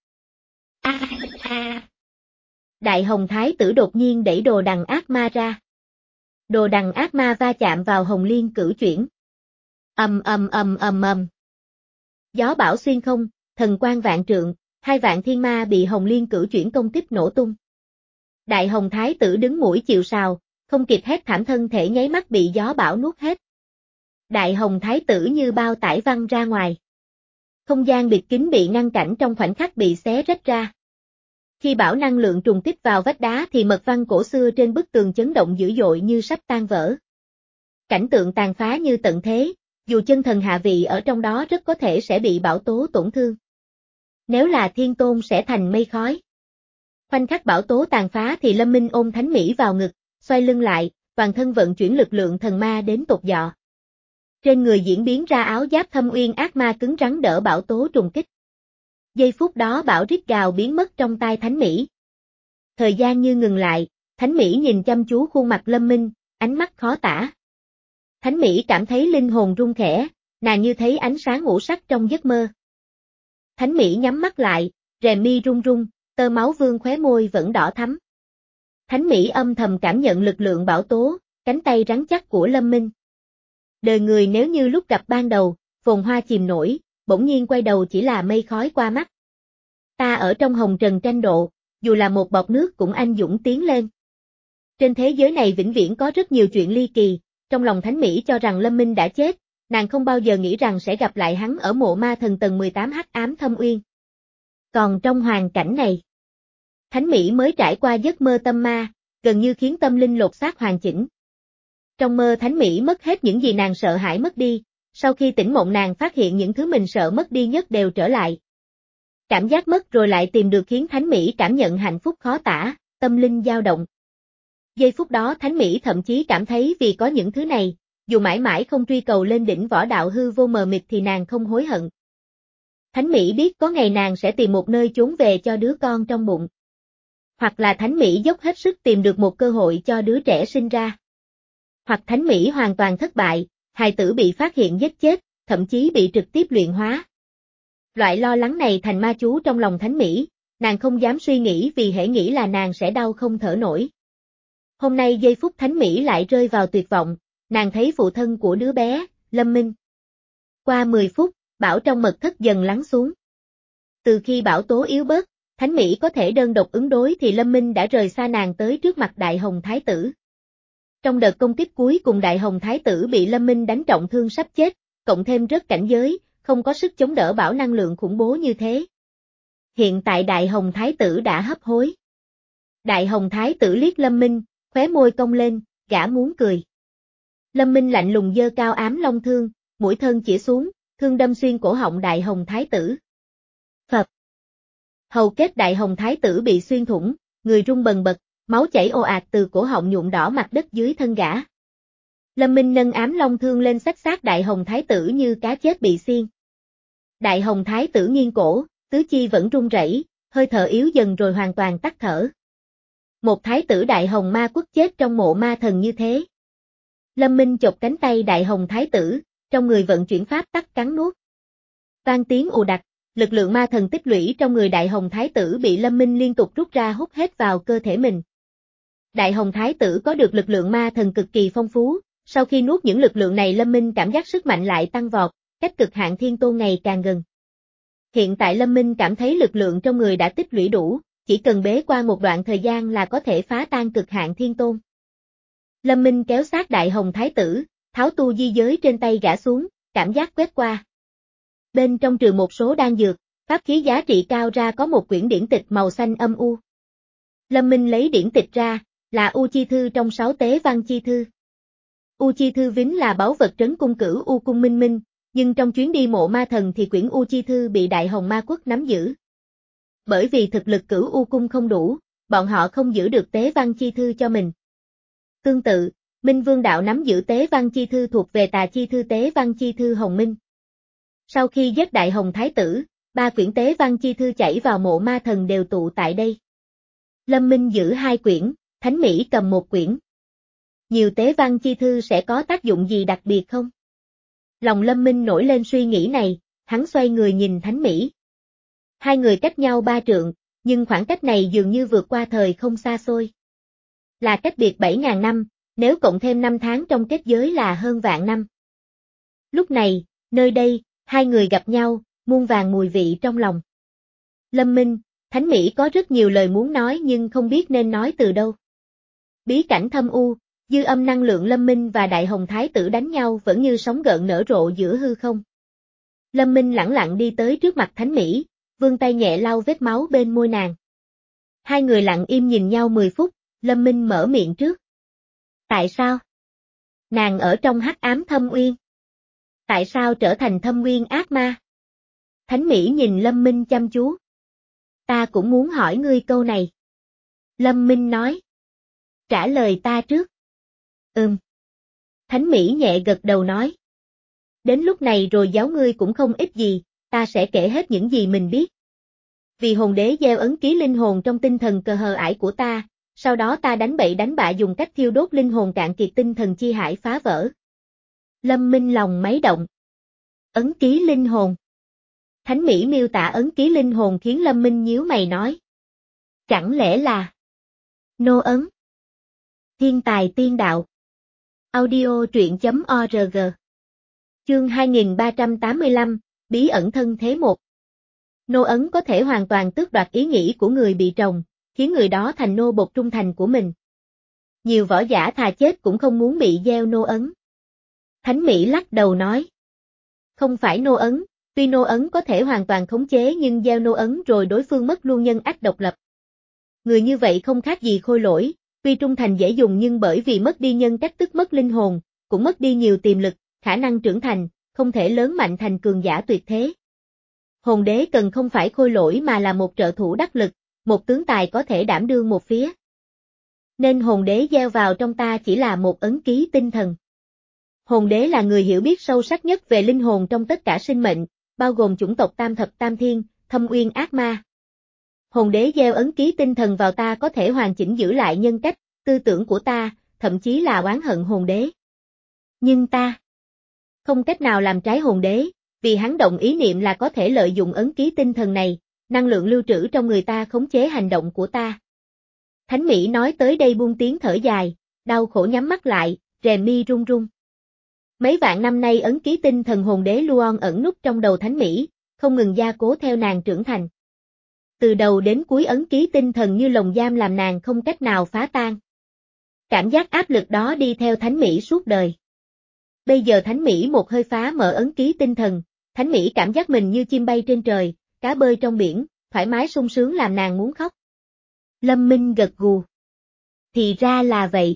A a. Đại hồng thái tử đột nhiên đẩy đồ đằng ác ma ra. Đồ đằng ác ma va chạm vào hồng liên cửu chuyển. Ầm ầm ầm ầm ầm. Gió bão xuyên không, thần quang vạn trượng, hai vạn thiên ma bị hồng liên cửu chuyển công kích nổ tung. Đại hồng thái tử đứng mũi chịu sào, không kịp hét thảm thân thể nháy mắt bị gió bão nuốt hết. Đại hồng thái tử như bao tải văng ra ngoài. Không gian bịt kín bị ngăn cảnh trong khoảnh khắc bị xé rách ra. Khi bão năng lượng trùng kích vào vách đá thì mật văn cổ xưa trên bức tường chấn động dữ dội như sắp tan vỡ. Cảnh tượng tàn phá như tận thế, dù chân thần hạ vị ở trong đó rất có thể sẽ bị bão tố tổn thương. Nếu là thiên tôn sẽ thành mây khói. Khoảnh khắc bão tố tàn phá thì Lâm Minh ôm Thánh Mỹ vào ngực, xoay lưng lại, toàn thân vận chuyển lực lượng thần ma đến tột dọ. Trên người diễn biến ra áo giáp thâm uyên ác ma cứng rắn đỡ bão tố trùng kích. Giây phút đó bão rít gào biến mất trong tai Thánh Mỹ. Thời gian như ngừng lại, Thánh Mỹ nhìn chăm chú khuôn mặt Lâm Minh, ánh mắt khó tả. Thánh Mỹ cảm thấy linh hồn rung khẽ, nàng như thấy ánh sáng ngũ sắc trong giấc mơ. Thánh Mỹ nhắm mắt lại, rèm mi rung rung, tơ máu vương khóe môi vẫn đỏ thắm. Thánh Mỹ âm thầm cảm nhận lực lượng bão tố, cánh tay rắn chắc của Lâm Minh. Đời người nếu như lúc gặp ban đầu, phồn hoa chìm nổi, bỗng nhiên quay đầu chỉ là mây khói qua mắt. Ta ở trong hồng trần tranh độ, dù là một bọt nước cũng anh dũng tiến lên. Trên thế giới này vĩnh viễn có rất nhiều chuyện ly kỳ, trong lòng Thánh Mỹ cho rằng Lâm Minh đã chết, nàng không bao giờ nghĩ rằng sẽ gặp lại hắn ở mộ ma thần tầng mười tám hắc ám thâm uyên. Còn trong hoàn cảnh này, Thánh Mỹ mới trải qua giấc mơ tâm ma, gần như khiến tâm linh lột xác hoàn chỉnh. Trong mơ Thánh Mỹ mất hết những gì nàng sợ hãi mất đi, sau khi tỉnh mộng nàng phát hiện những thứ mình sợ mất đi nhất đều trở lại. Cảm giác mất rồi lại tìm được khiến Thánh Mỹ cảm nhận hạnh phúc khó tả, tâm linh dao động. Giây phút đó Thánh Mỹ thậm chí cảm thấy vì có những thứ này, dù mãi mãi không truy cầu lên đỉnh võ đạo hư vô mờ mịt thì nàng không hối hận. Thánh Mỹ biết có ngày nàng sẽ tìm một nơi trốn về cho đứa con trong bụng. Hoặc là Thánh Mỹ dốc hết sức tìm được một cơ hội cho đứa trẻ sinh ra. Hoặc Thánh Mỹ hoàn toàn thất bại, hài tử bị phát hiện giết chết, thậm chí bị trực tiếp luyện hóa. Loại lo lắng này thành ma chú trong lòng Thánh Mỹ, nàng không dám suy nghĩ vì hễ nghĩ là nàng sẽ đau không thở nổi. Hôm nay giây phút Thánh Mỹ lại rơi vào tuyệt vọng, nàng thấy phụ thân của đứa bé, Lâm Minh. Qua mười phút, bão trong mật thất dần lắng xuống. Từ khi bão tố yếu bớt, Thánh Mỹ có thể đơn độc ứng đối thì Lâm Minh đã rời xa nàng tới trước mặt Đại Hồng Thái tử. Trong đợt công kích cuối cùng Đại Hồng Thái tử bị Lâm Minh đánh trọng thương sắp chết, cộng thêm rất cảnh giới, không có sức chống đỡ bão năng lượng khủng bố như thế. Hiện tại Đại Hồng Thái tử đã hấp hối. Đại Hồng Thái tử liếc Lâm Minh, khóe môi cong lên, gã muốn cười. Lâm Minh lạnh lùng giơ cao ám long thương, mũi thân chĩa xuống, thương đâm xuyên cổ họng Đại Hồng Thái tử. Phập. Hầu kết Đại Hồng Thái tử bị xuyên thủng, người rung bần bật, máu chảy ồ ạt từ cổ họng nhuộm đỏ mặt đất dưới thân gã. Lâm Minh nâng ám long thương lên xách xác Đại Hồng Thái tử như cá chết bị xiên. Đại Hồng Thái tử nghiêng cổ, tứ chi vẫn run rẩy, hơi thở yếu dần rồi hoàn toàn tắt thở. Một thái tử Đại Hồng Ma Quốc chết trong mộ ma thần như thế. Lâm Minh chộp cánh tay Đại Hồng Thái tử, trong người vận chuyển pháp tắc cắn nuốt. Vang tiếng ù đặc, lực lượng ma thần tích lũy trong người Đại Hồng Thái tử bị Lâm Minh liên tục rút ra hút hết vào cơ thể mình. Đại Hồng Thái tử có được lực lượng ma thần cực kỳ phong phú, sau khi nuốt những lực lượng này Lâm Minh cảm giác sức mạnh lại tăng vọt, cách cực hạn thiên tôn ngày càng gần. Hiện tại Lâm Minh cảm thấy lực lượng trong người đã tích lũy đủ, chỉ cần bế qua một đoạn thời gian là có thể phá tan cực hạn thiên tôn. Lâm Minh kéo sát Đại Hồng Thái tử, tháo tu di giới trên tay gã xuống, cảm giác quét qua. Bên trong trừ một số đan dược, pháp khí giá trị cao ra có một quyển điển tịch màu xanh âm u. Lâm Minh lấy điển tịch ra, là U Chi Thư trong sáu tế văn chi thư. U Chi Thư vốn là báu vật trấn cung cửu U Cung Minh Minh, nhưng trong chuyến đi mộ ma thần thì quyển U Chi Thư bị Đại Hồng Ma Quốc nắm giữ. Bởi vì thực lực cửu U Cung không đủ, bọn họ không giữ được tế văn chi thư cho mình. Tương tự, Minh Vương Đạo nắm giữ tế văn chi thư thuộc về tà chi thư tế văn chi thư Hồng Minh. Sau khi giết Đại Hồng Thái tử, ba quyển tế văn chi thư chảy vào mộ ma thần đều tụ tại đây. Lâm Minh giữ hai quyển, Thánh Mỹ cầm một quyển. Nhiều tế văn chi thư sẽ có tác dụng gì đặc biệt không? Lòng Lâm Minh nổi lên suy nghĩ này, hắn xoay người nhìn Thánh Mỹ. Hai người cách nhau ba trượng, nhưng khoảng cách này dường như vượt qua thời không xa xôi. Là cách biệt bảy ngàn năm, nếu cộng thêm năm tháng trong kết giới là hơn vạn năm. Lúc này, nơi đây, hai người gặp nhau, muôn vàn mùi vị trong lòng. Lâm Minh, Thánh Mỹ có rất nhiều lời muốn nói nhưng không biết nên nói từ đâu. Bí cảnh thâm u, dư âm năng lượng Lâm Minh và Đại Hồng Thái tử đánh nhau vẫn như sóng gợn nở rộ giữa hư không. Lâm Minh lẳng lặng đi tới trước mặt Thánh Mỹ, vươn tay nhẹ lau vết máu bên môi nàng. Hai người lặng im nhìn nhau mười phút, Lâm Minh mở miệng trước. Tại sao? Nàng ở trong hắc ám thâm uyên. Tại sao trở thành thâm uyên ác ma? Thánh Mỹ nhìn Lâm Minh chăm chú. Ta cũng muốn hỏi ngươi câu này. Lâm Minh nói. Trả lời ta trước. Ừm. Thánh Mỹ nhẹ gật đầu nói. Đến lúc này rồi giáo ngươi cũng không ít gì, ta sẽ kể hết những gì mình biết. Vì hồn đế gieo ấn ký linh hồn trong tinh thần cờ hờ ải của ta, sau đó ta đánh bậy đánh bạ dùng cách thiêu đốt linh hồn cạn kiệt tinh thần chi hải phá vỡ. Lâm Minh lòng máy động. Ấn ký linh hồn. Thánh Mỹ miêu tả ấn ký linh hồn khiến Lâm Minh nhíu mày nói. Chẳng lẽ là nô ấn? Thiên tài tiên đạo. Audio truyện chấm org. Chương hai nghìn ba trăm tám mươi lăm, bí ẩn thân thế một. Nô ấn có thể hoàn toàn tước đoạt ý nghĩ của người bị trồng, khiến người đó thành nô bộc trung thành của mình. Nhiều võ giả thà chết cũng không muốn bị gieo nô ấn. Thánh Mỹ lắc đầu nói. Không phải nô ấn, tuy nô ấn có thể hoàn toàn khống chế nhưng gieo nô ấn rồi đối phương mất luôn nhân ách độc lập. Người như vậy không khác gì khôi lỗi, tuy trung thành dễ dùng nhưng bởi vì mất đi nhân cách tức mất linh hồn, cũng mất đi nhiều tiềm lực, khả năng trưởng thành, không thể lớn mạnh thành cường giả tuyệt thế. Hồn đế cần không phải khôi lỗi mà là một trợ thủ đắc lực, một tướng tài có thể đảm đương một phía. Nên hồn đế gieo vào trong ta chỉ là một ấn ký tinh thần. Hồn đế là người hiểu biết sâu sắc nhất về linh hồn trong tất cả sinh mệnh, bao gồm chủng tộc tam thập tam thiên, thâm uyên ác ma. Hồn đế gieo ấn ký tinh thần vào ta có thể hoàn chỉnh giữ lại nhân cách, tư tưởng của ta, thậm chí là oán hận hồn đế. Nhưng ta không cách nào làm trái hồn đế, vì hắn động ý niệm là có thể lợi dụng ấn ký tinh thần này, năng lượng lưu trữ trong người ta khống chế hành động của ta. Thánh Mỹ nói tới đây buông tiếng thở dài, đau khổ nhắm mắt lại, rèm mi run run. Mấy vạn năm nay ấn ký tinh thần hồn đế Luon ẩn núp trong đầu Thánh Mỹ, không ngừng gia cố theo nàng trưởng thành. Từ đầu đến cuối ấn ký tinh thần như lồng giam làm nàng không cách nào phá tan. Cảm giác áp lực đó đi theo Thánh Mỹ suốt đời. Bây giờ Thánh Mỹ một hơi phá mở ấn ký tinh thần, Thánh Mỹ cảm giác mình như chim bay trên trời, cá bơi trong biển, thoải mái sung sướng làm nàng muốn khóc. Lâm Minh gật gù. Thì ra là vậy.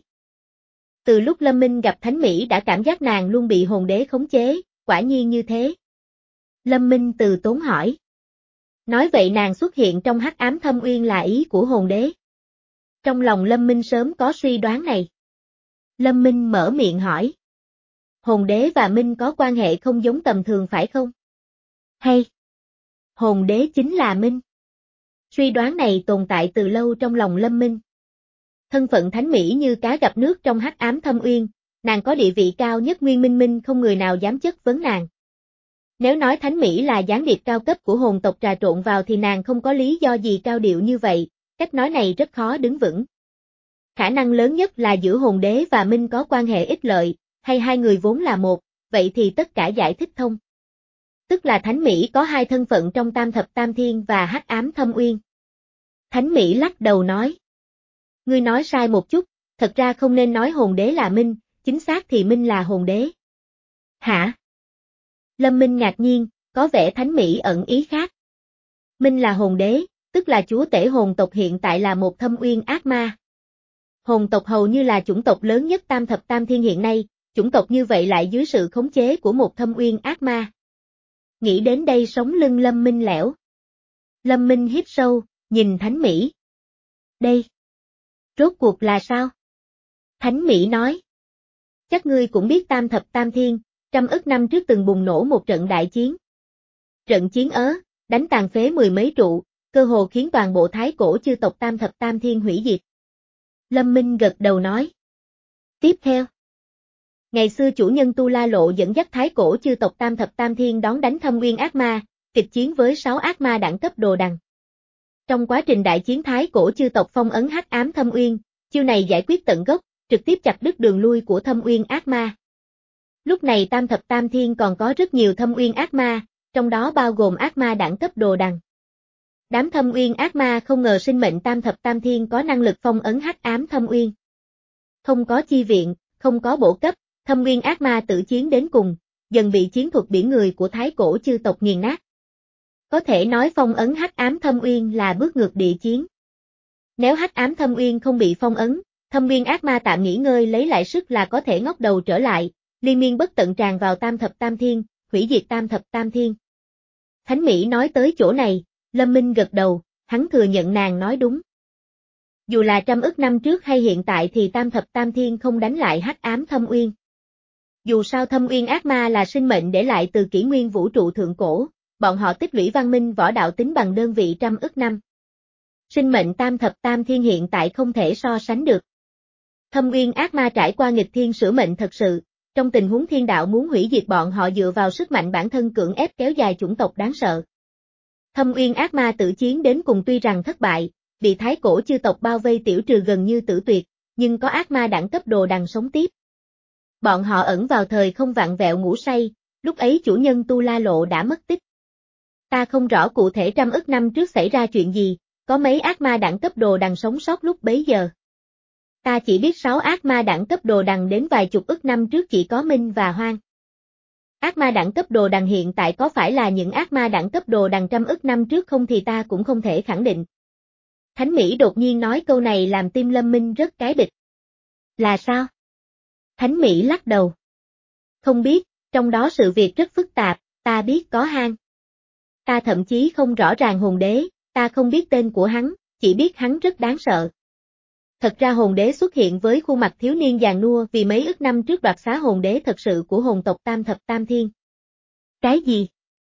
Từ lúc Lâm Minh gặp Thánh Mỹ đã cảm giác nàng luôn bị hồn đế khống chế, quả nhiên như thế. Lâm Minh từ tốn hỏi. Nói vậy nàng xuất hiện trong hắc ám thâm uyên là ý của hồn đế. Trong lòng Lâm Minh sớm có suy đoán này. Lâm Minh mở miệng hỏi. Hồn đế và Minh có quan hệ không giống tầm thường phải không? Hay? Hồn đế chính là Minh. Suy đoán này tồn tại từ lâu trong lòng Lâm Minh. Thân phận Thánh Mỹ như cá gặp nước trong hắc ám thâm uyên, nàng có địa vị cao nhất Nguyên Minh Minh không người nào dám chất vấn nàng. Nếu nói Thánh Mỹ là gián điệp cao cấp của hồn tộc trà trộn vào thì nàng không có lý do gì cao điệu như vậy, cách nói này rất khó đứng vững. Khả năng lớn nhất là giữa hồn đế và Minh có quan hệ ích lợi, hay hai người vốn là một, vậy thì tất cả giải thích thông. Tức là Thánh Mỹ có hai thân phận trong Tam Thập Tam Thiên và hắc ám thâm uyên. Thánh Mỹ lắc đầu nói. Ngươi nói sai một chút, thật ra không nên nói hồn đế là Minh, chính xác thì Minh là hồn đế. Hả? Lâm Minh ngạc nhiên, có vẻ Thánh Mỹ ẩn ý khác. Minh là hồn đế, tức là chúa tể hồn tộc hiện tại là một thâm uyên ác ma. Hồn tộc hầu như là chủng tộc lớn nhất Tam Thập Tam Thiên hiện nay, chủng tộc như vậy lại dưới sự khống chế của một thâm uyên ác ma. Nghĩ đến đây sống lưng Lâm Minh lẻo. Lâm Minh hít sâu, nhìn Thánh Mỹ. Đây. Rốt cuộc là sao? Thánh Mỹ nói. Chắc ngươi cũng biết Tam Thập Tam Thiên, trăm ức năm trước từng bùng nổ một trận đại chiến. Trận chiến ớ, đánh tàn phế mười mấy trụ, cơ hồ khiến toàn bộ thái cổ chư tộc Tam Thập Tam Thiên hủy diệt. Lâm Minh gật đầu nói. Tiếp theo. Ngày xưa chủ nhân Tu La Lộ dẫn dắt thái cổ chư tộc Tam Thập Tam Thiên đón đánh thâm uyên ác ma, kịch chiến với sáu ác ma đẳng cấp đồ đằng. Trong quá trình đại chiến thái cổ chư tộc phong ấn hắc ám thâm uyên, chiêu này giải quyết tận gốc, trực tiếp chặt đứt đường lui của thâm uyên ác ma. Lúc này Tam Thập Tam Thiên còn có rất nhiều thâm uyên ác ma, trong đó bao gồm ác ma đẳng cấp đồ đằng. Đám thâm uyên ác ma không ngờ sinh mệnh Tam Thập Tam Thiên có năng lực phong ấn hắc ám thâm uyên. Không có chi viện, không có bổ cấp, thâm uyên ác ma tự chiến đến cùng, dần bị chiến thuật biển người của thái cổ chư tộc nghiền nát. Có thể nói phong ấn hắc ám thâm uyên là bước ngược địa chiến. Nếu hắc ám thâm uyên không bị phong ấn, thâm uyên ác ma tạm nghỉ ngơi lấy lại sức là có thể ngóc đầu trở lại, liên miên bất tận tràn vào Tam Thập Tam Thiên, hủy diệt Tam Thập Tam Thiên. Thánh Mỹ nói tới chỗ này, Lâm Minh gật đầu, hắn thừa nhận nàng nói đúng. Dù là trăm ức năm trước hay hiện tại thì Tam Thập Tam Thiên không đánh lại hắc ám thâm uyên. Dù sao thâm uyên ác ma là sinh mệnh để lại từ kỷ nguyên vũ trụ thượng cổ, bọn họ tích lũy văn minh võ đạo tính bằng đơn vị trăm ức năm. Sinh mệnh Tam Thập Tam Thiên hiện tại không thể so sánh được. Thâm uyên ác ma trải qua nghịch thiên sửa mệnh thật sự, trong tình huống thiên đạo muốn hủy diệt bọn họ dựa vào sức mạnh bản thân cưỡng ép kéo dài chủng tộc đáng sợ. Thâm uyên ác ma tự chiến đến cùng tuy rằng thất bại, bị thái cổ chư tộc bao vây tiểu trừ gần như tử tuyệt, nhưng có ác ma đẳng cấp đồ đằng sống tiếp. Bọn họ ẩn vào thời không vặn vẹo ngủ say, lúc ấy chủ nhân Tu La Lộ đã mất tích. Ta không rõ cụ thể trăm ức năm trước xảy ra chuyện gì, có mấy ác ma đẳng cấp đồ đằng sống sót lúc bấy giờ. Ta chỉ biết sáu ác ma đẳng cấp đồ đằng đến vài chục ức năm trước chỉ có Minh và Hoang. Ác ma đẳng cấp đồ đằng hiện tại có phải là những ác ma đẳng cấp đồ đằng trăm ức năm trước không thì ta cũng không thể khẳng định. Thánh Mỹ đột nhiên nói câu này làm tim Lâm Minh rất cái bịch. Là sao? Thánh Mỹ lắc đầu. Không biết, trong đó sự việc rất phức tạp, ta biết có hang. Ta thậm chí không rõ ràng hồn đế, ta không biết tên của hắn, chỉ biết hắn rất đáng sợ. Thật ra hồn đế xuất hiện với khuôn mặt thiếu niên già nua vì mấy ức năm trước đoạt xá hồn đế thật sự của hồn tộc Tam Thập Tam Thiên. Cái gì?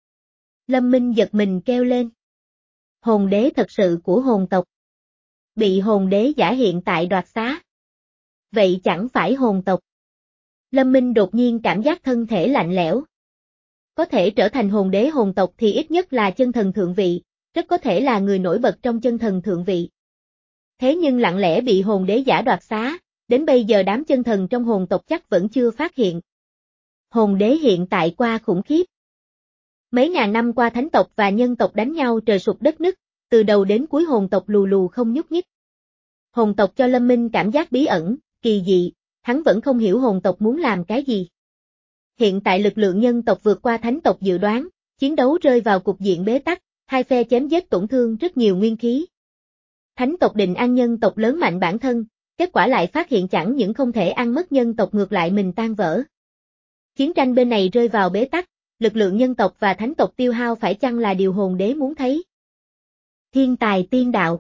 Lâm Minh giật mình kêu lên. Hồn đế thật sự của hồn tộc. Bị hồn đế giả hiện tại đoạt xá. Vậy chẳng phải hồn tộc. Lâm Minh đột nhiên cảm giác thân thể lạnh lẽo. Có thể trở thành hồn đế hồn tộc thì ít nhất là chân thần thượng vị, rất có thể là người nổi bật trong chân thần thượng vị. Thế nhưng lặng lẽ bị hồn đế giả đoạt xá, đến bây giờ đám chân thần trong hồn tộc chắc vẫn chưa phát hiện. Hồn đế hiện tại qua khủng khiếp. Mấy ngàn năm qua thánh tộc và nhân tộc đánh nhau trời sụp đất nứt, từ đầu đến cuối hồn tộc lù lù không nhúc nhích. Hồn tộc cho Lâm Minh cảm giác bí ẩn, kỳ dị, hắn vẫn không hiểu hồn tộc muốn làm cái gì. Hiện tại lực lượng nhân tộc vượt qua thánh tộc dự đoán, chiến đấu rơi vào cục diện bế tắc, hai phe chém giết tổn thương rất nhiều nguyên khí. Thánh tộc định ăn nhân tộc lớn mạnh bản thân, kết quả lại phát hiện chẳng những không thể ăn mất nhân tộc ngược lại mình tan vỡ. Chiến tranh bên này rơi vào bế tắc, lực lượng nhân tộc và thánh tộc tiêu hao phải chăng là điều hồn đế muốn thấy. Thiên tài tiên đạo.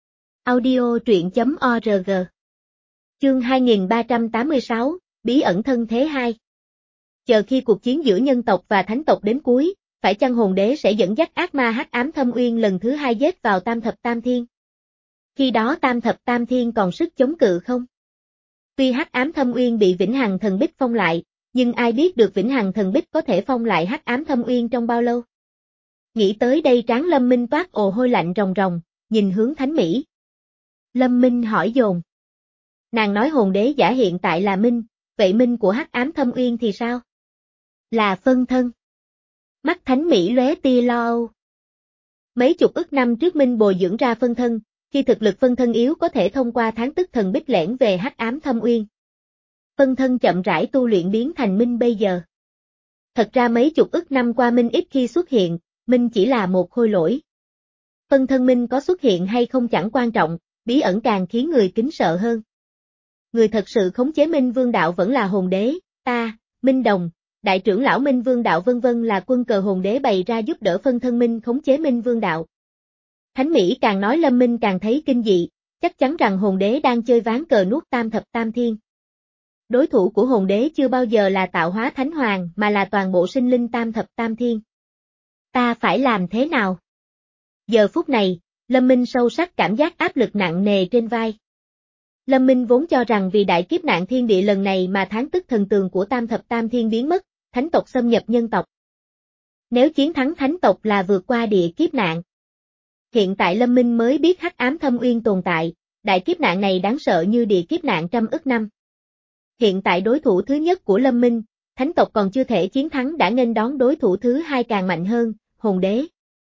Audio truyện chấm org. Chương hai nghìn ba trăm tám mươi sáu, Bí ẩn thân thế hai. Chờ khi cuộc chiến giữa nhân tộc và thánh tộc đến cuối, phải chăng hồn đế sẽ dẫn dắt ác ma hắc ám thâm uyên lần thứ hai giết vào tam thập tam thiên? Khi đó tam thập tam thiên còn sức chống cự không? Tuy hắc ám thâm uyên bị vĩnh hằng thần bích phong lại, nhưng ai biết được vĩnh hằng thần bích có thể phong lại hắc ám thâm uyên trong bao lâu? Nghĩ tới đây trán Lâm Minh toát ồ hôi lạnh ròng ròng, nhìn hướng Thánh Mỹ. Lâm Minh hỏi dồn. Nàng nói hồn đế giả hiện tại là Minh, vậy Minh của hắc ám thâm uyên thì sao? Là phân thân. Mắt Thánh Mỹ lóe tia lo âu. Mấy chục ức năm trước Minh bồi dưỡng ra phân thân, khi thực lực phân thân yếu có thể thông qua tháng tức thần bích lẻn về hắc ám thâm uyên. Phân thân chậm rãi tu luyện biến thành Minh bây giờ. Thật ra mấy chục ức năm qua Minh ít khi xuất hiện, Minh chỉ là một khôi lỗi. Phân thân Minh có xuất hiện hay không chẳng quan trọng, bí ẩn càng khiến người kính sợ hơn. Người thật sự khống chế Minh Vương đạo vẫn là hồn đế, ta, Minh Đồng, đại trưởng lão Minh Vương đạo vân vân là quân cờ hồn đế bày ra giúp đỡ phân thân Minh khống chế Minh Vương đạo. Thánh Mỹ càng nói Lâm Minh càng thấy kinh dị, chắc chắn rằng hồn đế đang chơi ván cờ nuốt tam thập tam thiên. Đối thủ của hồn đế chưa bao giờ là tạo hóa thánh hoàng mà là toàn bộ sinh linh tam thập tam thiên. Ta phải làm thế nào? Giờ phút này, Lâm Minh sâu sắc cảm giác áp lực nặng nề trên vai. Lâm Minh vốn cho rằng vì đại kiếp nạn thiên địa lần này mà tháng tức thần tường của tam thập tam thiên biến mất, thánh tộc xâm nhập nhân tộc. Nếu chiến thắng thánh tộc là vượt qua địa kiếp nạn. Hiện tại Lâm Minh mới biết hắc ám thâm uyên tồn tại, đại kiếp nạn này đáng sợ như địa kiếp nạn trăm ức năm. Hiện tại đối thủ thứ nhất của Lâm Minh, thánh tộc còn chưa thể chiến thắng đã nghênh đón đối thủ thứ hai càng mạnh hơn, hồn đế.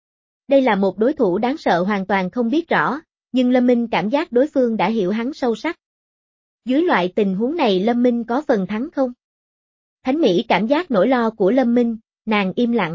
Đây là một đối thủ đáng sợ hoàn toàn không biết rõ, nhưng Lâm Minh cảm giác đối phương đã hiểu hắn sâu sắc. Dưới loại tình huống này Lâm Minh có phần thắng không? Thánh Mỹ cảm giác nỗi lo của Lâm Minh, nàng im lặng.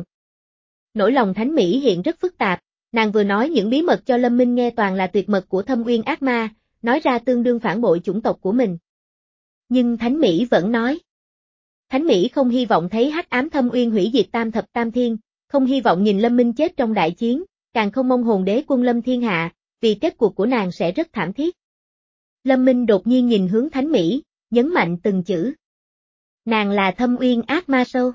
Nỗi lòng Thánh Mỹ hiện rất phức tạp, nàng vừa nói những bí mật cho Lâm Minh nghe toàn là tuyệt mật của thâm uyên ác ma, nói ra tương đương phản bội chủng tộc của mình. Nhưng Thánh Mỹ vẫn nói. Thánh Mỹ không hy vọng thấy hắc ám thâm uyên hủy diệt tam thập tam thiên, không hy vọng nhìn Lâm Minh chết trong đại chiến, càng không mong hồn đế quân lâm thiên hạ, vì kết cục của nàng sẽ rất thảm thiết. Lâm Minh đột nhiên nhìn hướng Thánh Mỹ, nhấn mạnh từng chữ. Nàng là thâm uyên ác ma sâu.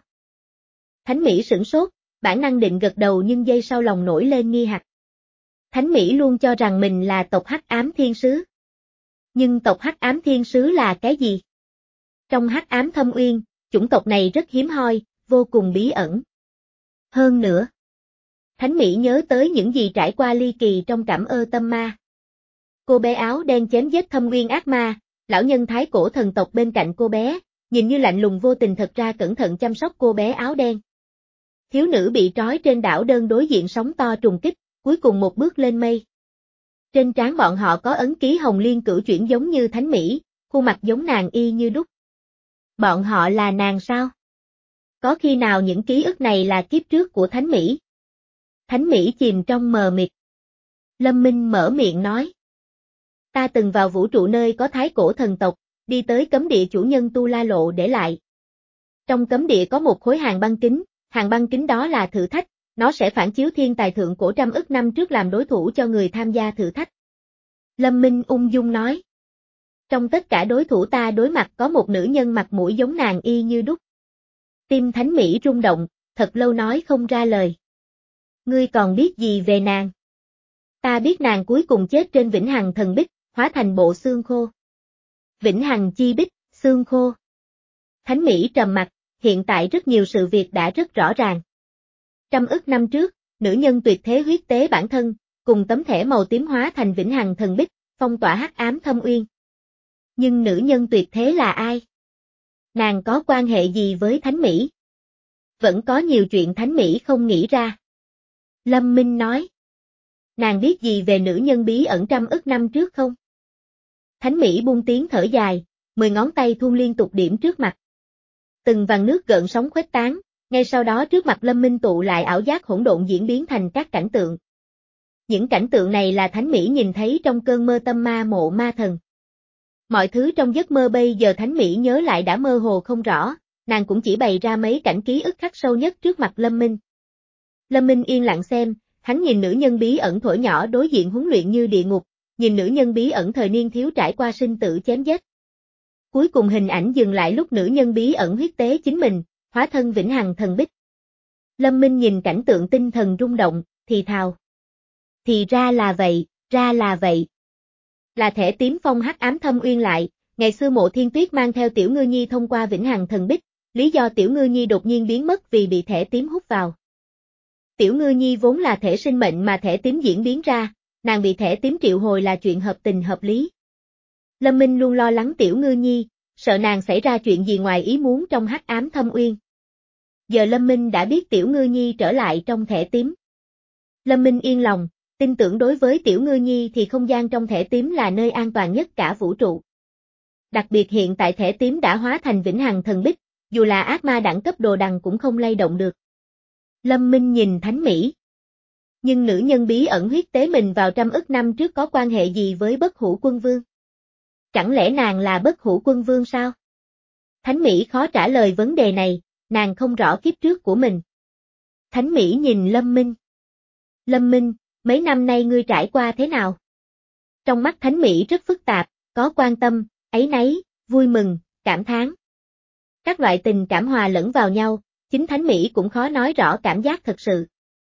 Thánh Mỹ sửng sốt, bản năng định gật đầu nhưng giây sau lòng nổi lên nghi hoặc. Thánh Mỹ luôn cho rằng mình là tộc hắc ám thiên sứ. Nhưng tộc hắc ám thiên sứ là cái gì? Trong hắc ám thâm uyên, chủng tộc này rất hiếm hoi, vô cùng bí ẩn. Hơn nữa, Thánh Mỹ nhớ tới những gì trải qua ly kỳ trong Cảm Ơ Tâm Ma. Cô bé áo đen chém giết thâm uyên ác ma, lão nhân thái cổ thần tộc bên cạnh cô bé, nhìn như lạnh lùng vô tình thật ra cẩn thận chăm sóc cô bé áo đen. Thiếu nữ bị trói trên đảo đơn đối diện sóng to trùng kích, cuối cùng một bước lên mây. Trên trán bọn họ có ấn ký hồng liên cửu chuyển giống như Thánh Mỹ, khuôn mặt giống nàng y như đúc. Bọn họ là nàng sao? Có khi nào những ký ức này là kiếp trước của Thánh Mỹ? Thánh Mỹ chìm trong mờ mịt. Lâm Minh mở miệng nói. Ta từng vào vũ trụ nơi có thái cổ thần tộc, đi tới cấm địa chủ nhân Tu La Lộ để lại. Trong cấm địa có một khối hàng băng kính, hàng băng kính đó là thử thách, nó sẽ phản chiếu thiên tài thượng cổ trăm ức năm trước làm đối thủ cho người tham gia thử thách. Lâm Minh ung dung nói. Trong tất cả đối thủ ta đối mặt có một nữ nhân mặt mũi giống nàng y như đúc. Tim Thánh Mỹ rung động, thật lâu nói không ra lời. Ngươi còn biết gì về nàng? Ta biết nàng cuối cùng chết trên Vĩnh Hằng thần bích, hóa thành bộ xương khô. Vĩnh Hằng chi bích, xương khô. Thánh Mỹ trầm mặt, hiện tại rất nhiều sự việc đã rất rõ ràng. Trăm ức năm trước, nữ nhân tuyệt thế huyết tế bản thân, cùng tấm thẻ màu tím hóa thành Vĩnh Hằng thần bích, phong tỏa hắc ám thâm uyên. Nhưng nữ nhân tuyệt thế là ai? Nàng có quan hệ gì với Thánh Mỹ? Vẫn có nhiều chuyện Thánh Mỹ không nghĩ ra. Lâm Minh nói. Nàng biết gì về nữ nhân bí ẩn trăm ức năm trước không? Thánh Mỹ buông tiếng thở dài, mười ngón tay thun liên tục điểm trước mặt. Từng vàng nước gợn sóng khuếch tán, Ngay sau đó trước mặt Lâm Minh tụ lại ảo giác hỗn độn diễn biến thành các cảnh tượng. Những cảnh tượng này là Thánh Mỹ nhìn thấy trong cơn mơ tâm ma mộ ma thần. Mọi thứ trong giấc mơ bây giờ Thánh Mỹ nhớ lại đã mơ hồ không rõ, nàng cũng chỉ bày ra mấy cảnh ký ức khắc sâu nhất trước mặt Lâm Minh. Lâm Minh yên lặng xem, hắn nhìn nữ nhân bí ẩn thổi nhỏ đối diện huấn luyện như địa ngục, nhìn nữ nhân bí ẩn thời niên thiếu trải qua sinh tử chém giết. Cuối cùng hình ảnh dừng lại lúc nữ nhân bí ẩn huyết tế chính mình, hóa thân vĩnh hằng thần bích. Lâm Minh nhìn cảnh tượng tinh thần rung động, thì thào. Thì ra là vậy, ra là vậy. Là thể tím phong hắc ám thâm uyên lại, ngày xưa Mộ Thiên Tuyết mang theo Tiểu Ngư Nhi thông qua vĩnh hằng thần bích, lý do Tiểu Ngư Nhi đột nhiên biến mất vì bị thể tím hút vào. Tiểu Ngư Nhi vốn là thể sinh mệnh mà thể tím diễn biến ra, nàng bị thể tím triệu hồi là chuyện hợp tình hợp lý. Lâm Minh luôn lo lắng Tiểu Ngư Nhi, sợ nàng xảy ra chuyện gì ngoài ý muốn trong hắc ám thâm uyên. Giờ Lâm Minh đã biết Tiểu Ngư Nhi trở lại trong thể tím. Lâm Minh yên lòng, tin tưởng đối với Tiểu Ngư Nhi thì không gian trong thể tím là nơi an toàn nhất cả vũ trụ. Đặc biệt hiện tại thể tím đã hóa thành vĩnh hằng thần bích, dù là ác ma đẳng cấp đồ đằng cũng không lay động được. Lâm Minh nhìn Thánh Mỹ. Nhưng nữ nhân bí ẩn huyết tế mình vào trăm ức năm trước có quan hệ gì với Bất Hủ Quân Vương? Chẳng lẽ nàng là Bất Hủ Quân Vương sao? Thánh Mỹ khó trả lời vấn đề này, nàng không rõ kiếp trước của mình. Thánh Mỹ nhìn Lâm Minh. Lâm Minh, mấy năm nay ngươi trải qua thế nào? Trong mắt Thánh Mỹ rất phức tạp, có quan tâm, áy náy, vui mừng, cảm thán. Các loại tình cảm hòa lẫn vào nhau, chính Thánh Mỹ cũng khó nói rõ cảm giác thật sự.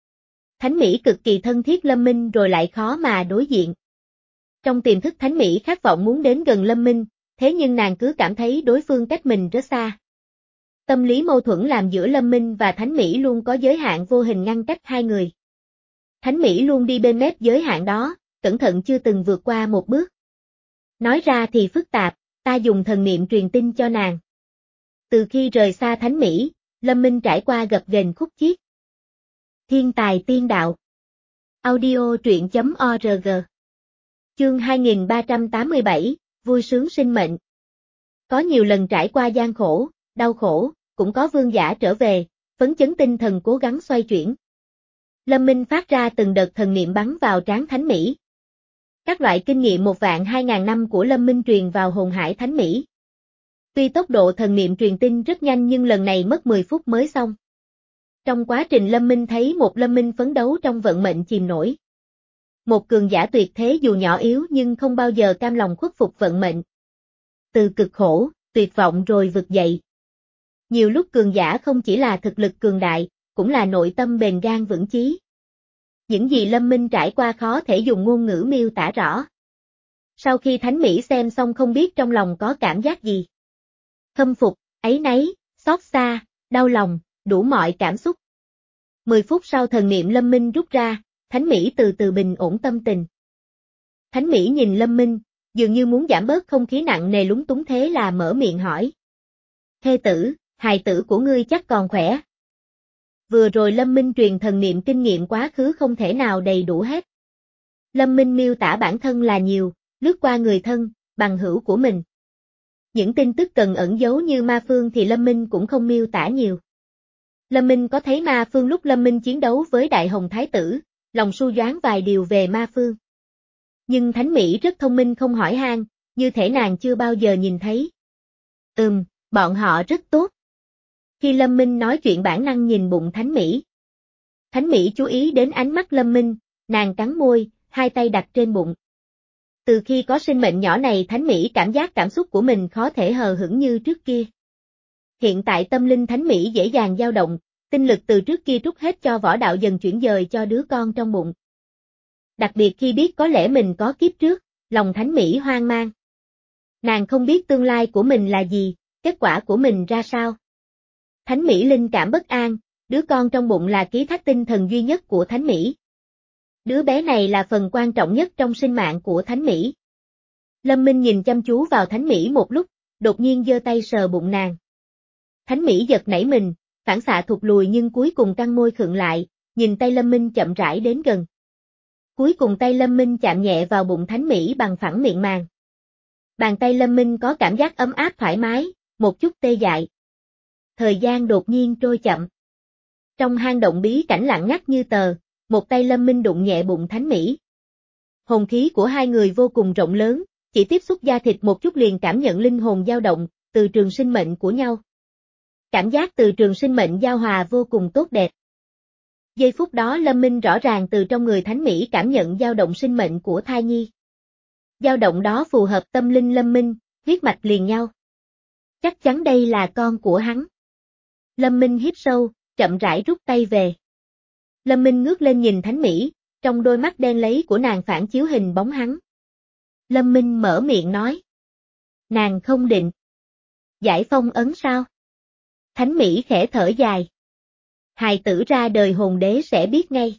Thánh Mỹ cực kỳ thân thiết Lâm Minh rồi lại khó mà đối diện. Trong tiềm thức Thánh Mỹ khát vọng muốn đến gần Lâm Minh, thế nhưng nàng cứ cảm thấy đối phương cách mình rất xa. Tâm lý mâu thuẫn làm giữa Lâm Minh và Thánh Mỹ luôn có giới hạn vô hình ngăn cách hai người. Thánh Mỹ luôn đi bên mép giới hạn đó, cẩn thận chưa từng vượt qua một bước. Nói ra thì phức tạp, ta dùng thần niệm truyền tin cho nàng. Từ khi rời xa Thánh Mỹ, Lâm Minh trải qua gập ghềnh khúc chiết. Thiên tài tiên đạo. Audio truyện chấm org. Chương hai nghìn ba trăm tám mươi bảy, vui sướng sinh mệnh. Có nhiều lần trải qua gian khổ, đau khổ, cũng có vương giả trở về, phấn chấn tinh thần cố gắng xoay chuyển. Lâm Minh phát ra từng đợt thần niệm bắn vào trán Thánh Mỹ. Các loại kinh nghiệm một vạn hai ngàn năm của Lâm Minh truyền vào hồn hải Thánh Mỹ. Tuy tốc độ thần niệm truyền tin rất nhanh nhưng lần này mất mười phút mới xong. Trong quá trình Lâm Minh thấy một Lâm Minh phấn đấu trong vận mệnh chìm nổi. Một cường giả tuyệt thế dù nhỏ yếu nhưng không bao giờ cam lòng khuất phục vận mệnh. Từ cực khổ, tuyệt vọng rồi vực dậy. Nhiều lúc cường giả không chỉ là thực lực cường đại, cũng là nội tâm bền gan vững chí. Những gì Lâm Minh trải qua khó thể dùng ngôn ngữ miêu tả rõ. Sau khi Thánh Mỹ xem xong không biết trong lòng có cảm giác gì. Khâm phục, áy náy, xót xa, đau lòng, đủ mọi cảm xúc. Mười phút sau thần niệm Lâm Minh rút ra, Thánh Mỹ từ từ bình ổn tâm tình. Thánh Mỹ nhìn Lâm Minh, dường như muốn giảm bớt không khí nặng nề lúng túng thế là mở miệng hỏi. Thê tử, hài tử của ngươi chắc còn khỏe. Vừa rồi Lâm Minh truyền thần niệm kinh nghiệm quá khứ không thể nào đầy đủ hết. Lâm Minh miêu tả bản thân là nhiều, lướt qua người thân, bằng hữu của mình. Những tin tức cần ẩn giấu như Ma Phương thì Lâm Minh cũng không miêu tả nhiều. Lâm Minh có thấy Ma Phương lúc Lâm Minh chiến đấu với Đại Hồng Thái Tử, lòng su doán vài điều về Ma Phương. Nhưng Thánh Mỹ rất thông minh không hỏi han, như thể nàng chưa bao giờ nhìn thấy. Ừm, bọn họ rất tốt. Khi Lâm Minh nói chuyện bản năng nhìn bụng Thánh Mỹ. Thánh Mỹ chú ý đến ánh mắt Lâm Minh, nàng cắn môi, hai tay đặt trên bụng. Từ khi có sinh mệnh nhỏ này Thánh Mỹ cảm giác cảm xúc của mình khó thể hờ hững như trước kia. Hiện tại tâm linh Thánh Mỹ dễ dàng dao động, tinh lực từ trước kia trút hết cho võ đạo dần chuyển dời cho đứa con trong bụng. Đặc biệt khi biết có lẽ mình có kiếp trước, lòng Thánh Mỹ hoang mang. Nàng không biết tương lai của mình là gì, kết quả của mình ra sao. Thánh Mỹ linh cảm bất an, đứa con trong bụng là ký thác tinh thần duy nhất của Thánh Mỹ. Đứa bé này là phần quan trọng nhất trong sinh mạng của Thánh Mỹ. Lâm Minh nhìn chăm chú vào Thánh Mỹ một lúc, đột nhiên giơ tay sờ bụng nàng. Thánh Mỹ giật nảy mình, phản xạ thụt lùi nhưng cuối cùng căng môi khựng lại, nhìn tay Lâm Minh chậm rãi đến gần. Cuối cùng tay Lâm Minh chạm nhẹ vào bụng Thánh Mỹ bằng phẳng miệng màng. Bàn tay Lâm Minh có cảm giác ấm áp thoải mái, một chút tê dại. Thời gian đột nhiên trôi chậm. Trong hang động bí cảnh lặng ngắt như tờ, một tay Lâm Minh đụng nhẹ bụng Thánh Mỹ. Hồn khí của hai người vô cùng rộng lớn, chỉ tiếp xúc da thịt một chút liền cảm nhận linh hồn dao động, từ trường sinh mệnh của nhau. Cảm giác từ trường sinh mệnh giao hòa vô cùng tốt đẹp. Giây phút đó Lâm Minh rõ ràng từ trong người Thánh Mỹ cảm nhận dao động sinh mệnh của thai nhi. Dao động đó phù hợp tâm linh Lâm Minh, huyết mạch liền nhau. Chắc chắn đây là con của hắn. Lâm Minh hít sâu, chậm rãi rút tay về. Lâm Minh ngước lên nhìn Thánh Mỹ, trong đôi mắt đen lấy của nàng phản chiếu hình bóng hắn. Lâm Minh mở miệng nói. Nàng không định. Giải phong ấn sao? Thánh Mỹ khẽ thở dài. Hài tử ra đời hồn đế sẽ biết ngay.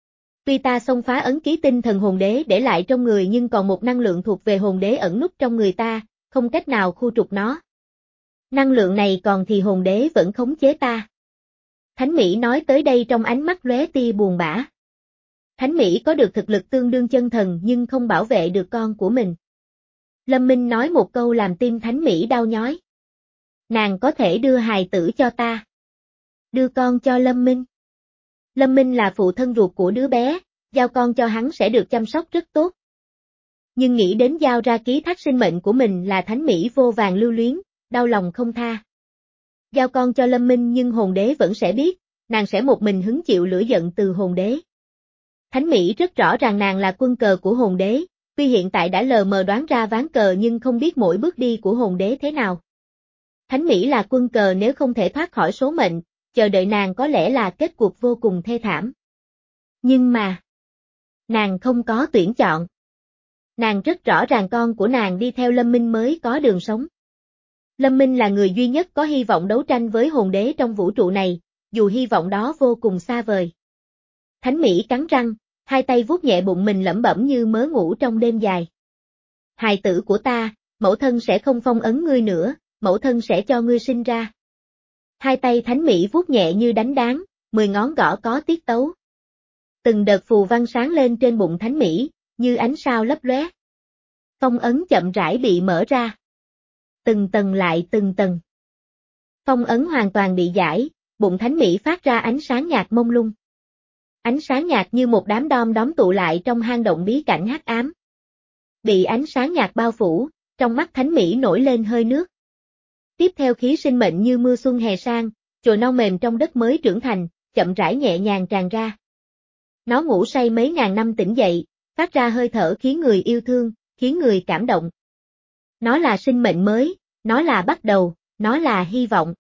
Tuy ta xông phá ấn ký tinh thần hồn đế để lại trong người nhưng còn một năng lượng thuộc về hồn đế ẩn núp trong người ta, không cách nào khu trục nó. Năng lượng này còn thì hồn đế vẫn khống chế ta. Thánh Mỹ nói tới đây trong ánh mắt lóe tia buồn bã. Thánh Mỹ có được thực lực tương đương chân thần nhưng không bảo vệ được con của mình. Lâm Minh nói một câu làm tim Thánh Mỹ đau nhói. Nàng có thể đưa hài tử cho ta. Đưa con cho Lâm Minh. Lâm Minh là phụ thân ruột của đứa bé, giao con cho hắn sẽ được chăm sóc rất tốt. Nhưng nghĩ đến giao ra ký thác sinh mệnh của mình là Thánh Mỹ vô vàn lưu luyến, đau lòng không tha. Giao con cho Lâm Minh nhưng hồn đế vẫn sẽ biết, nàng sẽ một mình hứng chịu lửa giận từ hồn đế. Thánh Mỹ rất rõ ràng nàng là quân cờ của hồn đế, tuy hiện tại đã lờ mờ đoán ra ván cờ nhưng không biết mỗi bước đi của hồn đế thế nào. Thánh Mỹ là quân cờ nếu không thể thoát khỏi số mệnh, chờ đợi nàng có lẽ là kết cuộc vô cùng thê thảm. Nhưng mà, nàng không có tuyển chọn. Nàng rất rõ ràng con của nàng đi theo Lâm Minh mới có đường sống. Lâm Minh là người duy nhất có hy vọng đấu tranh với hồn đế trong vũ trụ này, dù hy vọng đó vô cùng xa vời. Thánh Mỹ cắn răng, hai tay vuốt nhẹ bụng mình lẩm bẩm như mớ ngủ trong đêm dài. Hài tử của ta, mẫu thân sẽ không phong ấn ngươi nữa, mẫu thân sẽ cho ngươi sinh ra. Hai tay Thánh Mỹ vuốt nhẹ như đánh đán, mười ngón gõ có tiết tấu. Từng đợt phù văn sáng lên trên bụng Thánh Mỹ, như ánh sao lấp lóe. Phong ấn chậm rãi bị mở ra. Từng tầng lại từng tầng. Phong ấn hoàn toàn bị giải, bụng Thánh Mỹ phát ra ánh sáng nhạt mông lung. Ánh sáng nhạt như một đám đom đóm tụ lại trong hang động bí cảnh hắc ám. Bị ánh sáng nhạt bao phủ, trong mắt Thánh Mỹ nổi lên hơi nước. Tiếp theo khí sinh mệnh như mưa xuân hè sang, chồi non mềm trong đất mới trưởng thành, chậm rãi nhẹ nhàng tràn ra. Nó ngủ say mấy ngàn năm tỉnh dậy, phát ra hơi thở khiến người yêu thương, khiến người cảm động. Nó là sinh mệnh mới, nó là bắt đầu, nó là hy vọng.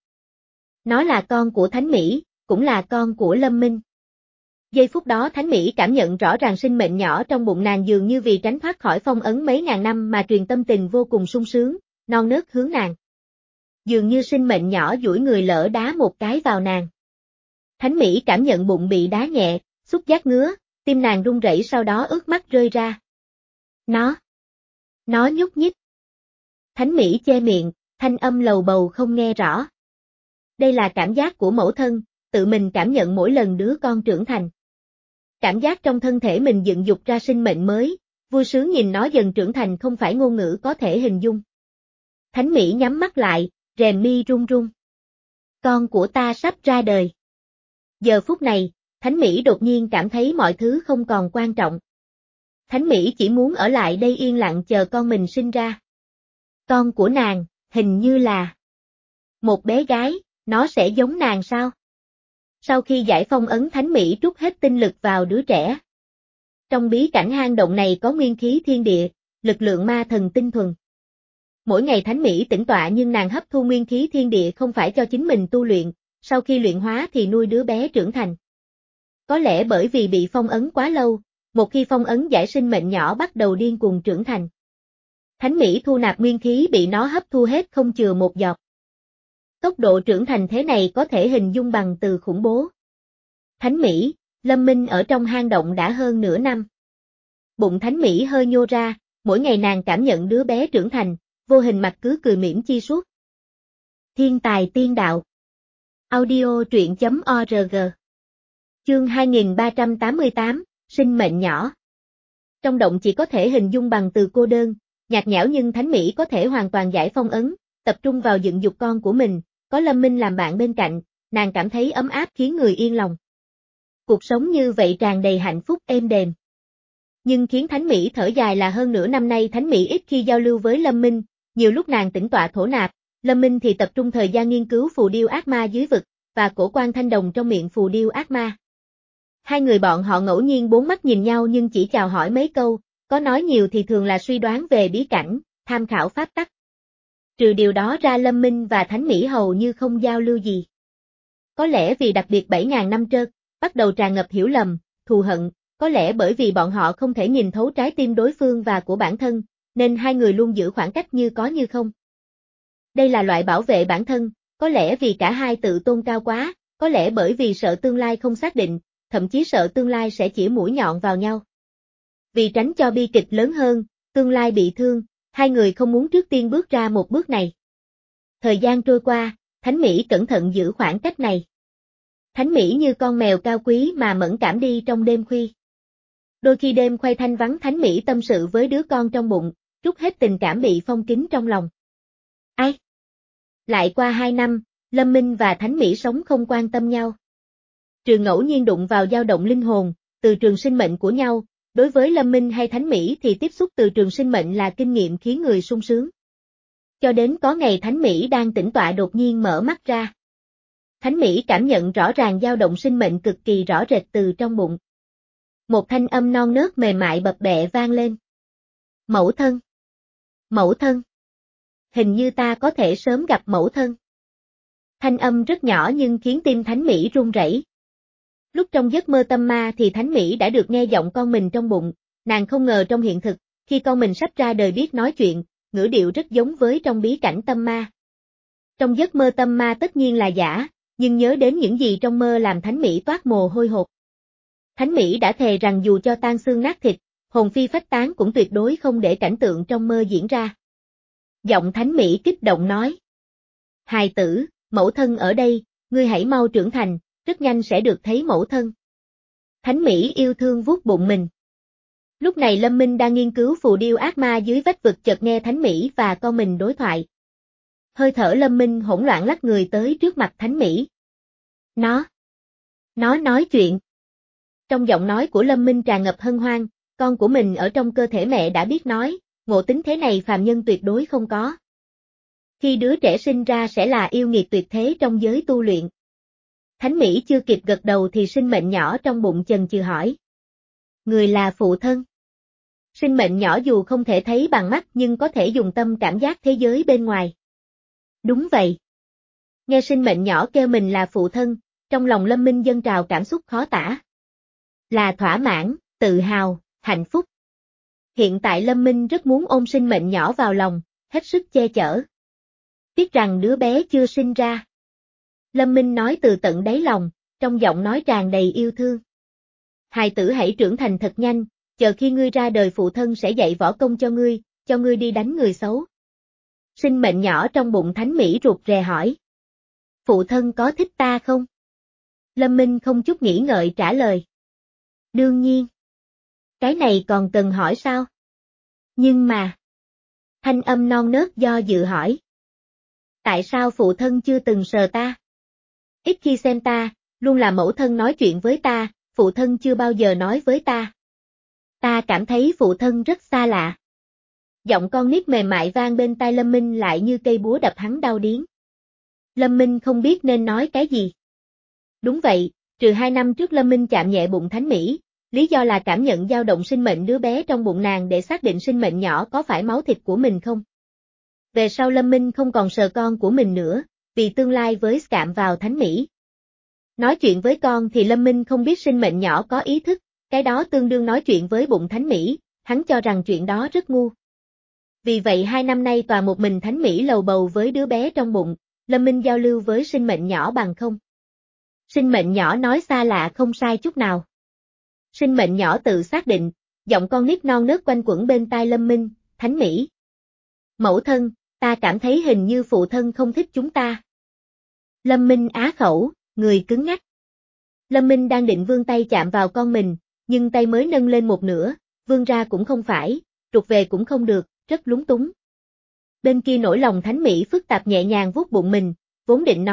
Nó là con của Thánh Mỹ, cũng là con của Lâm Minh. Giây phút đó Thánh Mỹ cảm nhận rõ ràng sinh mệnh nhỏ trong bụng nàng dường như vì tránh thoát khỏi phong ấn mấy ngàn năm mà truyền tâm tình vô cùng sung sướng, non nớt hướng nàng. Dường như sinh mệnh nhỏ duỗi người lỡ đá một cái vào nàng. Thánh Mỹ cảm nhận bụng bị đá nhẹ, xúc giác ngứa, tim nàng run rẩy sau đó ướt mắt rơi ra. Nó, nó nhúc nhích. Thánh Mỹ che miệng, thanh âm lầu bầu không nghe rõ. Đây là cảm giác của mẫu thân, tự mình cảm nhận mỗi lần đứa con trưởng thành. Cảm giác trong thân thể mình dựng dục ra sinh mệnh mới, vui sướng nhìn nó dần trưởng thành không phải ngôn ngữ có thể hình dung. Thánh Mỹ nhắm mắt lại, rèm mi run run. Con của ta sắp ra đời. Giờ phút này, Thánh Mỹ đột nhiên cảm thấy mọi thứ không còn quan trọng. Thánh Mỹ chỉ muốn ở lại đây yên lặng chờ con mình sinh ra. Con của nàng, hình như là một bé gái, nó sẽ giống nàng sao? Sau khi giải phong ấn Thánh Mỹ trút hết tinh lực vào đứa trẻ. Trong bí cảnh hang động này có nguyên khí thiên địa, lực lượng ma thần tinh thuần. Mỗi ngày Thánh Mỹ tĩnh tọa nhưng nàng hấp thu nguyên khí thiên địa không phải cho chính mình tu luyện, sau khi luyện hóa thì nuôi đứa bé trưởng thành. Có lẽ bởi vì bị phong ấn quá lâu, một khi phong ấn giải sinh mệnh nhỏ bắt đầu điên cuồng trưởng thành. Thánh Mỹ thu nạp nguyên khí bị nó hấp thu hết không chừa một giọt. Tốc độ trưởng thành thế này có thể hình dung bằng từ khủng bố. Thánh Mỹ, Lâm Minh ở trong hang động đã hơn nửa năm. Bụng Thánh Mỹ hơi nhô ra, mỗi ngày nàng cảm nhận đứa bé trưởng thành, vô hình mặt cứ cười mỉm chi suốt. Thiên tài tiên đạo. Audio truyện chấm org. Chương hai nghìn ba trăm tám mươi tám, sinh mệnh nhỏ. Trong động chỉ có thể hình dung bằng từ cô đơn, nhạt nhẽo nhưng Thánh Mỹ có thể hoàn toàn giải phong ấn, tập trung vào dựng dục con của mình, có Lâm Minh làm bạn bên cạnh, nàng cảm thấy ấm áp khiến người yên lòng. Cuộc sống như vậy tràn đầy hạnh phúc êm đềm. Nhưng khiến Thánh Mỹ thở dài là hơn nửa năm nay Thánh Mỹ ít khi giao lưu với Lâm Minh, nhiều lúc nàng tĩnh tọa thổ nạp, Lâm Minh thì tập trung thời gian nghiên cứu phù điêu ác ma dưới vực, và cổ quan thanh đồng trong miệng phù điêu ác ma. Hai người bọn họ ngẫu nhiên bốn mắt nhìn nhau nhưng chỉ chào hỏi mấy câu, có nói nhiều thì thường là suy đoán về bí cảnh, tham khảo pháp tắc. Trừ điều đó ra Lâm Minh và Thánh Mỹ hầu như không giao lưu gì. Có lẽ vì đặc biệt bảy ngàn năm trơ, bắt đầu tràn ngập hiểu lầm, thù hận, có lẽ bởi vì bọn họ không thể nhìn thấu trái tim đối phương và của bản thân, nên hai người luôn giữ khoảng cách như có như không. Đây là loại bảo vệ bản thân, có lẽ vì cả hai tự tôn cao quá, có lẽ bởi vì sợ tương lai không xác định, thậm chí sợ tương lai sẽ chĩa mũi nhọn vào nhau. Vì tránh cho bi kịch lớn hơn, tương lai bị thương, hai người không muốn trước tiên bước ra một bước này. Thời gian trôi qua, Thánh Mỹ cẩn thận giữ khoảng cách này. Thánh Mỹ như con mèo cao quý mà mẫn cảm đi trong đêm khuya. Đôi khi đêm khuya thanh vắng Thánh Mỹ tâm sự với đứa con trong bụng, trút hết tình cảm bị phong kín trong lòng. Ai? Lại qua hai năm, Lâm Minh và Thánh Mỹ sống không quan tâm nhau. Trừ ngẫu nhiên đụng vào dao động linh hồn, từ trường sinh mệnh của nhau, đối với Lâm Minh hay Thánh Mỹ thì tiếp xúc từ trường sinh mệnh là kinh nghiệm khiến người sung sướng. Cho đến có ngày Thánh Mỹ đang tĩnh tọa đột nhiên mở mắt ra. Thánh Mỹ cảm nhận rõ ràng dao động sinh mệnh cực kỳ rõ rệt từ trong bụng. Một thanh âm non nớt mềm mại bập bẹ vang lên. Mẫu thân! Mẫu thân! Hình như ta có thể sớm gặp mẫu thân. Thanh âm rất nhỏ nhưng khiến tim Thánh Mỹ run rẩy. Lúc trong giấc mơ tâm ma thì Thánh Mỹ đã được nghe giọng con mình trong bụng, nàng không ngờ trong hiện thực, khi con mình sắp ra đời biết nói chuyện, ngữ điệu rất giống với trong bí cảnh tâm ma. Trong giấc mơ tâm ma tất nhiên là giả, nhưng nhớ đến những gì trong mơ làm Thánh Mỹ toát mồ hôi hột. Thánh Mỹ đã thề rằng dù cho tan xương nát thịt, hồn phi phách tán cũng tuyệt đối không để cảnh tượng trong mơ diễn ra. Giọng Thánh Mỹ kích động nói. Hài tử, mẫu thân ở đây, ngươi hãy mau trưởng thành, rất nhanh sẽ được thấy mẫu thân. Thánh Mỹ yêu thương vuốt bụng mình. Lúc này Lâm Minh đang nghiên cứu phù điêu ác ma dưới vách vực chợt nghe Thánh Mỹ và con mình đối thoại. Hơi thở Lâm Minh hỗn loạn lắc người tới trước mặt Thánh Mỹ. Nó. Nó nói chuyện. Trong giọng nói của Lâm Minh tràn ngập hân hoan, con của mình ở trong cơ thể mẹ đã biết nói, ngộ tính thế này phàm nhân tuyệt đối không có. Khi đứa trẻ sinh ra sẽ là yêu nghiệt tuyệt thế trong giới tu luyện. Thánh Mỹ chưa kịp gật đầu thì sinh mệnh nhỏ trong bụng chần chừ hỏi. Người là phụ thân. Sinh mệnh nhỏ dù không thể thấy bằng mắt nhưng có thể dùng tâm cảm giác thế giới bên ngoài. Đúng vậy. Nghe sinh mệnh nhỏ kêu mình là phụ thân, trong lòng Lâm Minh dâng trào cảm xúc khó tả. Là thỏa mãn, tự hào, hạnh phúc. Hiện tại Lâm Minh rất muốn ôm sinh mệnh nhỏ vào lòng, hết sức che chở. Tiếc rằng đứa bé chưa sinh ra. Lâm Minh nói từ tận đáy lòng, trong giọng nói tràn đầy yêu thương. Hài tử hãy trưởng thành thật nhanh, chờ khi ngươi ra đời phụ thân sẽ dạy võ công cho ngươi, cho ngươi đi đánh người xấu. Sinh mệnh nhỏ trong bụng Thánh Mỹ rụt rè hỏi. Phụ thân có thích ta không? Lâm Minh không chút nghĩ ngợi trả lời. Đương nhiên. Cái này còn cần hỏi sao? Nhưng mà. Thanh âm non nớt do dự hỏi. Tại sao phụ thân chưa từng sờ ta? Ít khi xem ta, luôn là mẫu thân nói chuyện với ta, phụ thân chưa bao giờ nói với ta. Ta cảm thấy phụ thân rất xa lạ. Giọng con nít mềm mại vang bên tai Lâm Minh lại như cây búa đập hắn đau điếng. Lâm Minh không biết nên nói cái gì. Đúng vậy, trừ hai năm trước Lâm Minh chạm nhẹ bụng Thánh Mỹ, lý do là cảm nhận dao động sinh mệnh đứa bé trong bụng nàng để xác định sinh mệnh nhỏ có phải máu thịt của mình không. Về sau Lâm Minh không còn sờ con của mình nữa, vì tương lai với chạm vào Thánh Mỹ. Nói chuyện với con thì Lâm Minh không biết sinh mệnh nhỏ có ý thức, cái đó tương đương nói chuyện với bụng Thánh Mỹ, hắn cho rằng chuyện đó rất ngu. Vì vậy hai năm nay toàn một mình Thánh Mỹ lầu bầu với đứa bé trong bụng, Lâm Minh giao lưu với sinh mệnh nhỏ bằng không. Sinh mệnh nhỏ nói xa lạ không sai chút nào. Sinh mệnh nhỏ tự xác định, giọng con nít non nớt quanh quẩn bên tai Lâm Minh, Thánh Mỹ. Mẫu thân, ta cảm thấy hình như phụ thân không thích chúng ta. Lâm Minh á khẩu, người cứng ngắc. Lâm Minh đang định vươn tay chạm vào con mình, nhưng tay mới nâng lên một nửa, vươn ra cũng không phải, trục về cũng không được, rất lúng túng. Bên kia nỗi lòng Thánh Mỹ phức tạp nhẹ nhàng vuốt bụng mình, vốn định nói,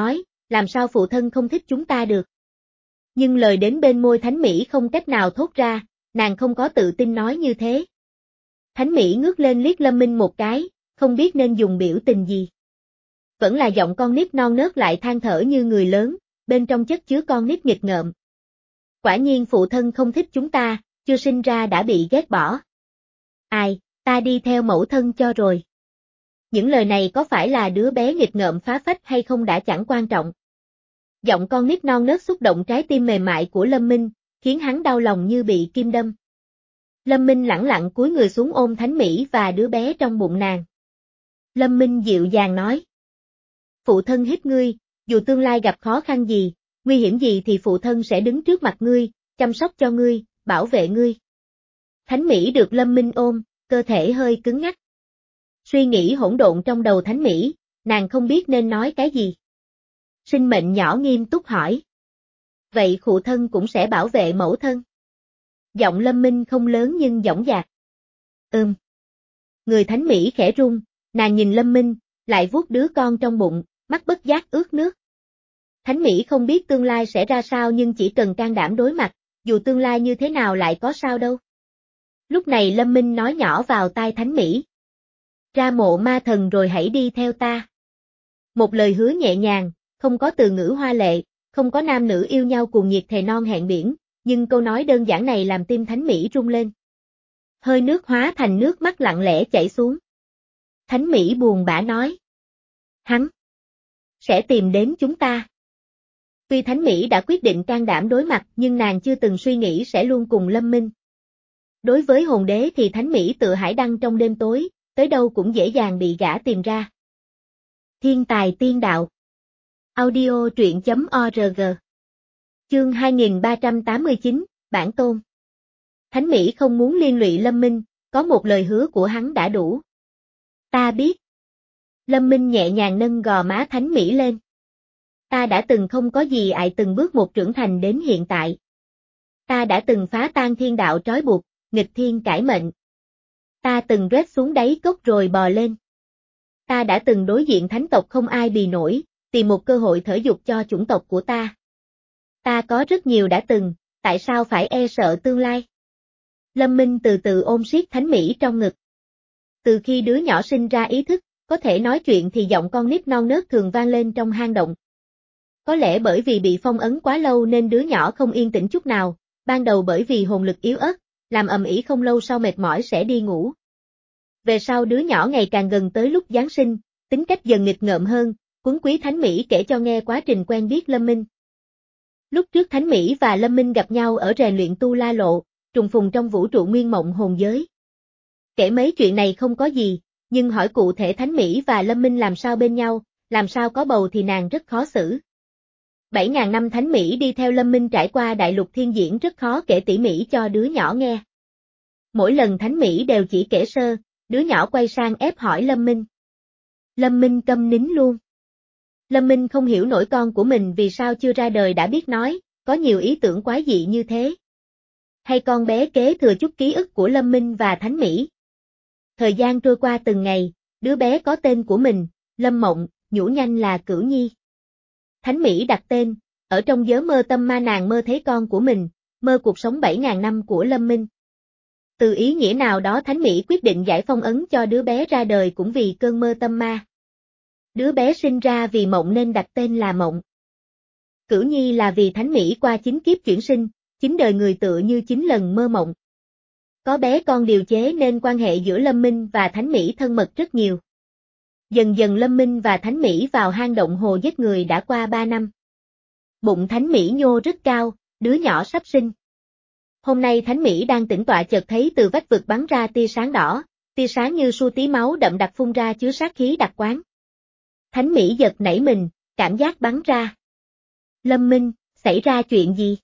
làm sao phụ thân không thích chúng ta được. Nhưng lời đến bên môi Thánh Mỹ không cách nào thốt ra, nàng không có tự tin nói như thế. Thánh Mỹ ngước lên liếc Lâm Minh một cái, không biết nên dùng biểu tình gì. Vẫn là giọng con nít non nớt lại than thở như người lớn, bên trong chất chứa con nít nghịch ngợm. Quả nhiên phụ thân không thích chúng ta, chưa sinh ra đã bị ghét bỏ. Ai, ta đi theo mẫu thân cho rồi. Những lời này có phải là đứa bé nghịch ngợm phá phách hay không đã chẳng quan trọng. Giọng con nít non nớt xúc động trái tim mềm mại của Lâm Minh, khiến hắn đau lòng như bị kim đâm. Lâm Minh lẳng lặng cúi người xuống ôm Thánh Mỹ và đứa bé trong bụng nàng. Lâm Minh dịu dàng nói. Phụ thân hít ngươi, dù tương lai gặp khó khăn gì, nguy hiểm gì thì phụ thân sẽ đứng trước mặt ngươi, chăm sóc cho ngươi, bảo vệ ngươi. Thánh Mỹ được Lâm Minh ôm, cơ thể hơi cứng ngắc. Suy nghĩ hỗn độn trong đầu Thánh Mỹ, nàng không biết nên nói cái gì. Sinh mệnh nhỏ nghiêm túc hỏi. Vậy phụ thân cũng sẽ bảo vệ mẫu thân. Giọng Lâm Minh không lớn nhưng dõng dạc. Ừm. Người Thánh Mỹ khẽ run, nàng nhìn Lâm Minh, lại vuốt đứa con trong bụng, mắt bất giác ướt nước. Thánh Mỹ không biết tương lai sẽ ra sao nhưng chỉ cần can đảm đối mặt, dù tương lai như thế nào lại có sao đâu. Lúc này Lâm Minh nói nhỏ vào tai Thánh Mỹ. Ra mộ ma thần rồi hãy đi theo ta. Một lời hứa nhẹ nhàng, không có từ ngữ hoa lệ, không có nam nữ yêu nhau cuồng nhiệt thề non hẹn biển, nhưng câu nói đơn giản này làm tim Thánh Mỹ rung lên. Hơi nước hóa thành nước mắt lặng lẽ chảy xuống. Thánh Mỹ buồn bã nói. Hắn sẽ tìm đến chúng ta. Tuy Thánh Mỹ đã quyết định can đảm đối mặt nhưng nàng chưa từng suy nghĩ sẽ luôn cùng Lâm Minh. Đối với hồn đế thì Thánh Mỹ tựa hải đăng trong đêm tối, tới đâu cũng dễ dàng bị gã tìm ra. Thiên tài tiên đạo. Audio truyện chấm org. Chương hai nghìn ba trăm tám mươi chín, Bản tôn. Thánh Mỹ không muốn liên lụy Lâm Minh, có một lời hứa của hắn đã đủ. Ta biết. Lâm Minh nhẹ nhàng nâng gò má Thánh Mỹ lên. Ta đã từng không có gì ại từng bước một trưởng thành đến hiện tại. Ta đã từng phá tan thiên đạo trói buộc, nghịch thiên cải mệnh. Ta từng rớt xuống đáy cốc rồi bò lên. Ta đã từng đối diện thánh tộc không ai bì nổi, tìm một cơ hội thở dục cho chủng tộc của ta. Ta có rất nhiều đã từng, tại sao phải e sợ tương lai? Lâm Minh từ từ ôm siết Thánh Mỹ trong ngực. Từ khi đứa nhỏ sinh ra ý thức, có thể nói chuyện thì giọng con nít non nớt thường vang lên trong hang động. Có lẽ bởi vì bị phong ấn quá lâu nên đứa nhỏ không yên tĩnh chút nào, ban đầu bởi vì hồn lực yếu ớt, làm ầm ĩ không lâu sau mệt mỏi sẽ đi ngủ. Về sau đứa nhỏ ngày càng gần tới lúc Giáng sinh, tính cách dần nghịch ngợm hơn, Quấn Quý Thánh Mỹ kể cho nghe quá trình quen biết Lâm Minh. Lúc trước Thánh Mỹ và Lâm Minh gặp nhau ở rèn luyện Tu La Lộ, trùng phùng trong vũ trụ nguyên mộng hồn giới. Kể mấy chuyện này không có gì, nhưng hỏi cụ thể Thánh Mỹ và Lâm Minh làm sao bên nhau, làm sao có bầu thì nàng rất khó xử. Bảy ngàn năm Thánh Mỹ đi theo Lâm Minh trải qua đại lục thiên diễn rất khó kể tỉ mỉ cho đứa nhỏ nghe. Mỗi lần Thánh Mỹ đều chỉ kể sơ, đứa nhỏ quay sang ép hỏi Lâm Minh. Lâm Minh câm nín luôn. Lâm Minh không hiểu nổi con của mình vì sao chưa ra đời đã biết nói, có nhiều ý tưởng quái dị như thế. Hay con bé kế thừa chút ký ức của Lâm Minh và Thánh Mỹ. Thời gian trôi qua từng ngày, đứa bé có tên của mình, Lâm Mộng, nhũ nhanh là Cửu Nhi. Thánh Mỹ đặt tên, ở trong giấc mơ tâm ma nàng mơ thấy con của mình, mơ cuộc sống bảy ngàn năm của Lâm Minh. Từ ý nghĩa nào đó Thánh Mỹ quyết định giải phong ấn cho đứa bé ra đời cũng vì cơn mơ tâm ma. Đứa bé sinh ra vì mộng nên đặt tên là Mộng. Cửu Nhi là vì Thánh Mỹ qua chín kiếp chuyển sinh, chín đời người tựa như chín lần mơ mộng. Có bé con điều chế nên quan hệ giữa Lâm Minh và Thánh Mỹ thân mật rất nhiều. Dần dần Lâm Minh và Thánh Mỹ vào hang động hồ giết người đã qua ba năm. Bụng Thánh Mỹ nhô rất cao, đứa nhỏ sắp sinh. Hôm nay Thánh Mỹ đang tĩnh tọa chợt thấy từ vách vực bắn ra tia sáng đỏ, tia sáng như su tí máu đậm đặc phun ra chứa sát khí đặc quán. Thánh Mỹ giật nảy mình, cảm giác bắn ra. Lâm Minh, xảy ra chuyện gì?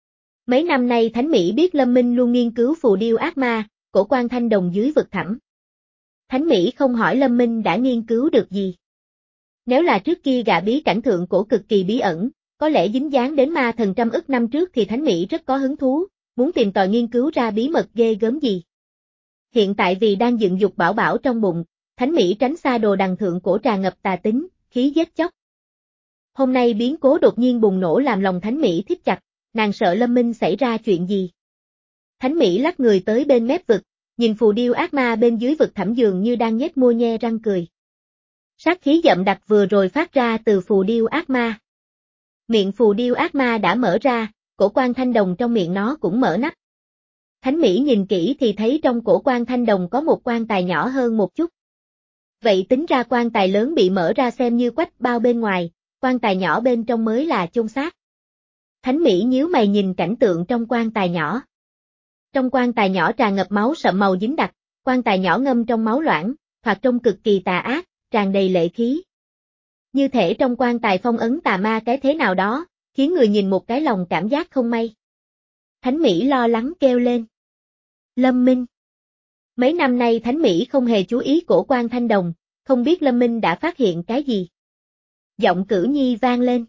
Mấy năm nay Thánh Mỹ biết Lâm Minh luôn nghiên cứu phù điêu ác ma, cổ quan thanh đồng dưới vực thẳm. Thánh Mỹ không hỏi Lâm Minh đã nghiên cứu được gì. Nếu là trước kia gã bí cảnh thượng cổ cực kỳ bí ẩn, có lẽ dính dáng đến ma thần trăm ức năm trước thì Thánh Mỹ rất có hứng thú, muốn tìm tòi nghiên cứu ra bí mật ghê gớm gì. Hiện tại vì đang dựng dục bảo bảo trong bụng, Thánh Mỹ tránh xa đồ đằng thượng cổ tràn ngập tà tính, khí giết chóc. Hôm nay biến cố đột nhiên bùng nổ làm lòng Thánh Mỹ thít chặt, nàng sợ Lâm Minh xảy ra chuyện gì. Thánh Mỹ lắc người tới bên mép vực, nhìn phù điêu ác ma bên dưới vực thẳm dường như đang nhếch môi nhe răng cười. Sát khí đậm đặc vừa rồi phát ra từ phù điêu ác ma. Miệng phù điêu ác ma đã mở ra, cổ quan thanh đồng trong miệng nó cũng mở nắp. Thánh Mỹ nhìn kỹ thì thấy trong cổ quan thanh đồng có một quan tài nhỏ hơn một chút. Vậy tính ra quan tài lớn bị mở ra xem như quách bao bên ngoài, quan tài nhỏ bên trong mới là chôn xác. Thánh Mỹ nhíu mày nhìn cảnh tượng trong quan tài nhỏ. Trong quan tài nhỏ tràn ngập máu sậm màu dính đặc, quan tài nhỏ ngâm trong máu loãng, thoạt trông cực kỳ tà ác, tràn đầy lệ khí. Như thể trong quan tài phong ấn tà ma cái thế nào đó, khiến người nhìn một cái lòng cảm giác không may. Thánh Mỹ lo lắng kêu lên. Lâm Minh. Mấy năm nay Thánh Mỹ không hề chú ý cổ quan thanh đồng, không biết Lâm Minh đã phát hiện cái gì. Giọng Cửu Nhi vang lên.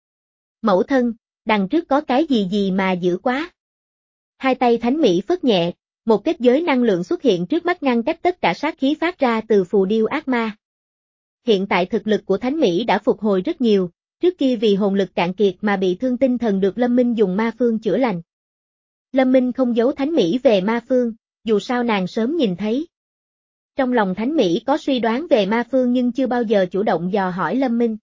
Mẫu thân, đằng trước có cái gì gì mà dữ quá. Hai tay Thánh Mỹ phất nhẹ, một kết giới năng lượng xuất hiện trước mắt ngăn cách tất cả sát khí phát ra từ phù điêu ác ma. Hiện tại thực lực của Thánh Mỹ đã phục hồi rất nhiều, trước kia vì hồn lực cạn kiệt mà bị thương tinh thần được Lâm Minh dùng ma phương chữa lành. Lâm Minh không giấu Thánh Mỹ về ma phương, dù sao nàng sớm nhìn thấy. Trong lòng Thánh Mỹ có suy đoán về ma phương nhưng chưa bao giờ chủ động dò hỏi Lâm Minh.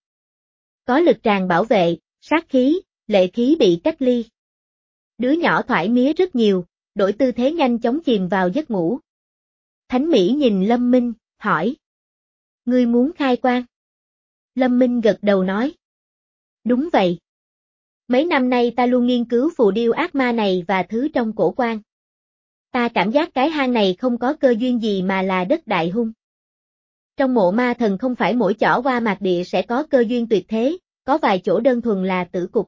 Có lực tràng bảo vệ, sát khí, lệ khí bị cách ly. Đứa nhỏ thoải mía rất nhiều, đổi tư thế nhanh chóng chìm vào giấc ngủ. Thánh Mỹ nhìn Lâm Minh, hỏi. Ngươi muốn khai quan? Lâm Minh gật đầu nói. Đúng vậy. Mấy năm nay ta luôn nghiên cứu phù điêu ác ma này và thứ trong cổ quan. Ta cảm giác cái hang này không có cơ duyên gì mà là đất đại hung. Trong mộ ma thần không phải mỗi chỏ qua mạc địa sẽ có cơ duyên tuyệt thế, có vài chỗ đơn thuần là tử cục.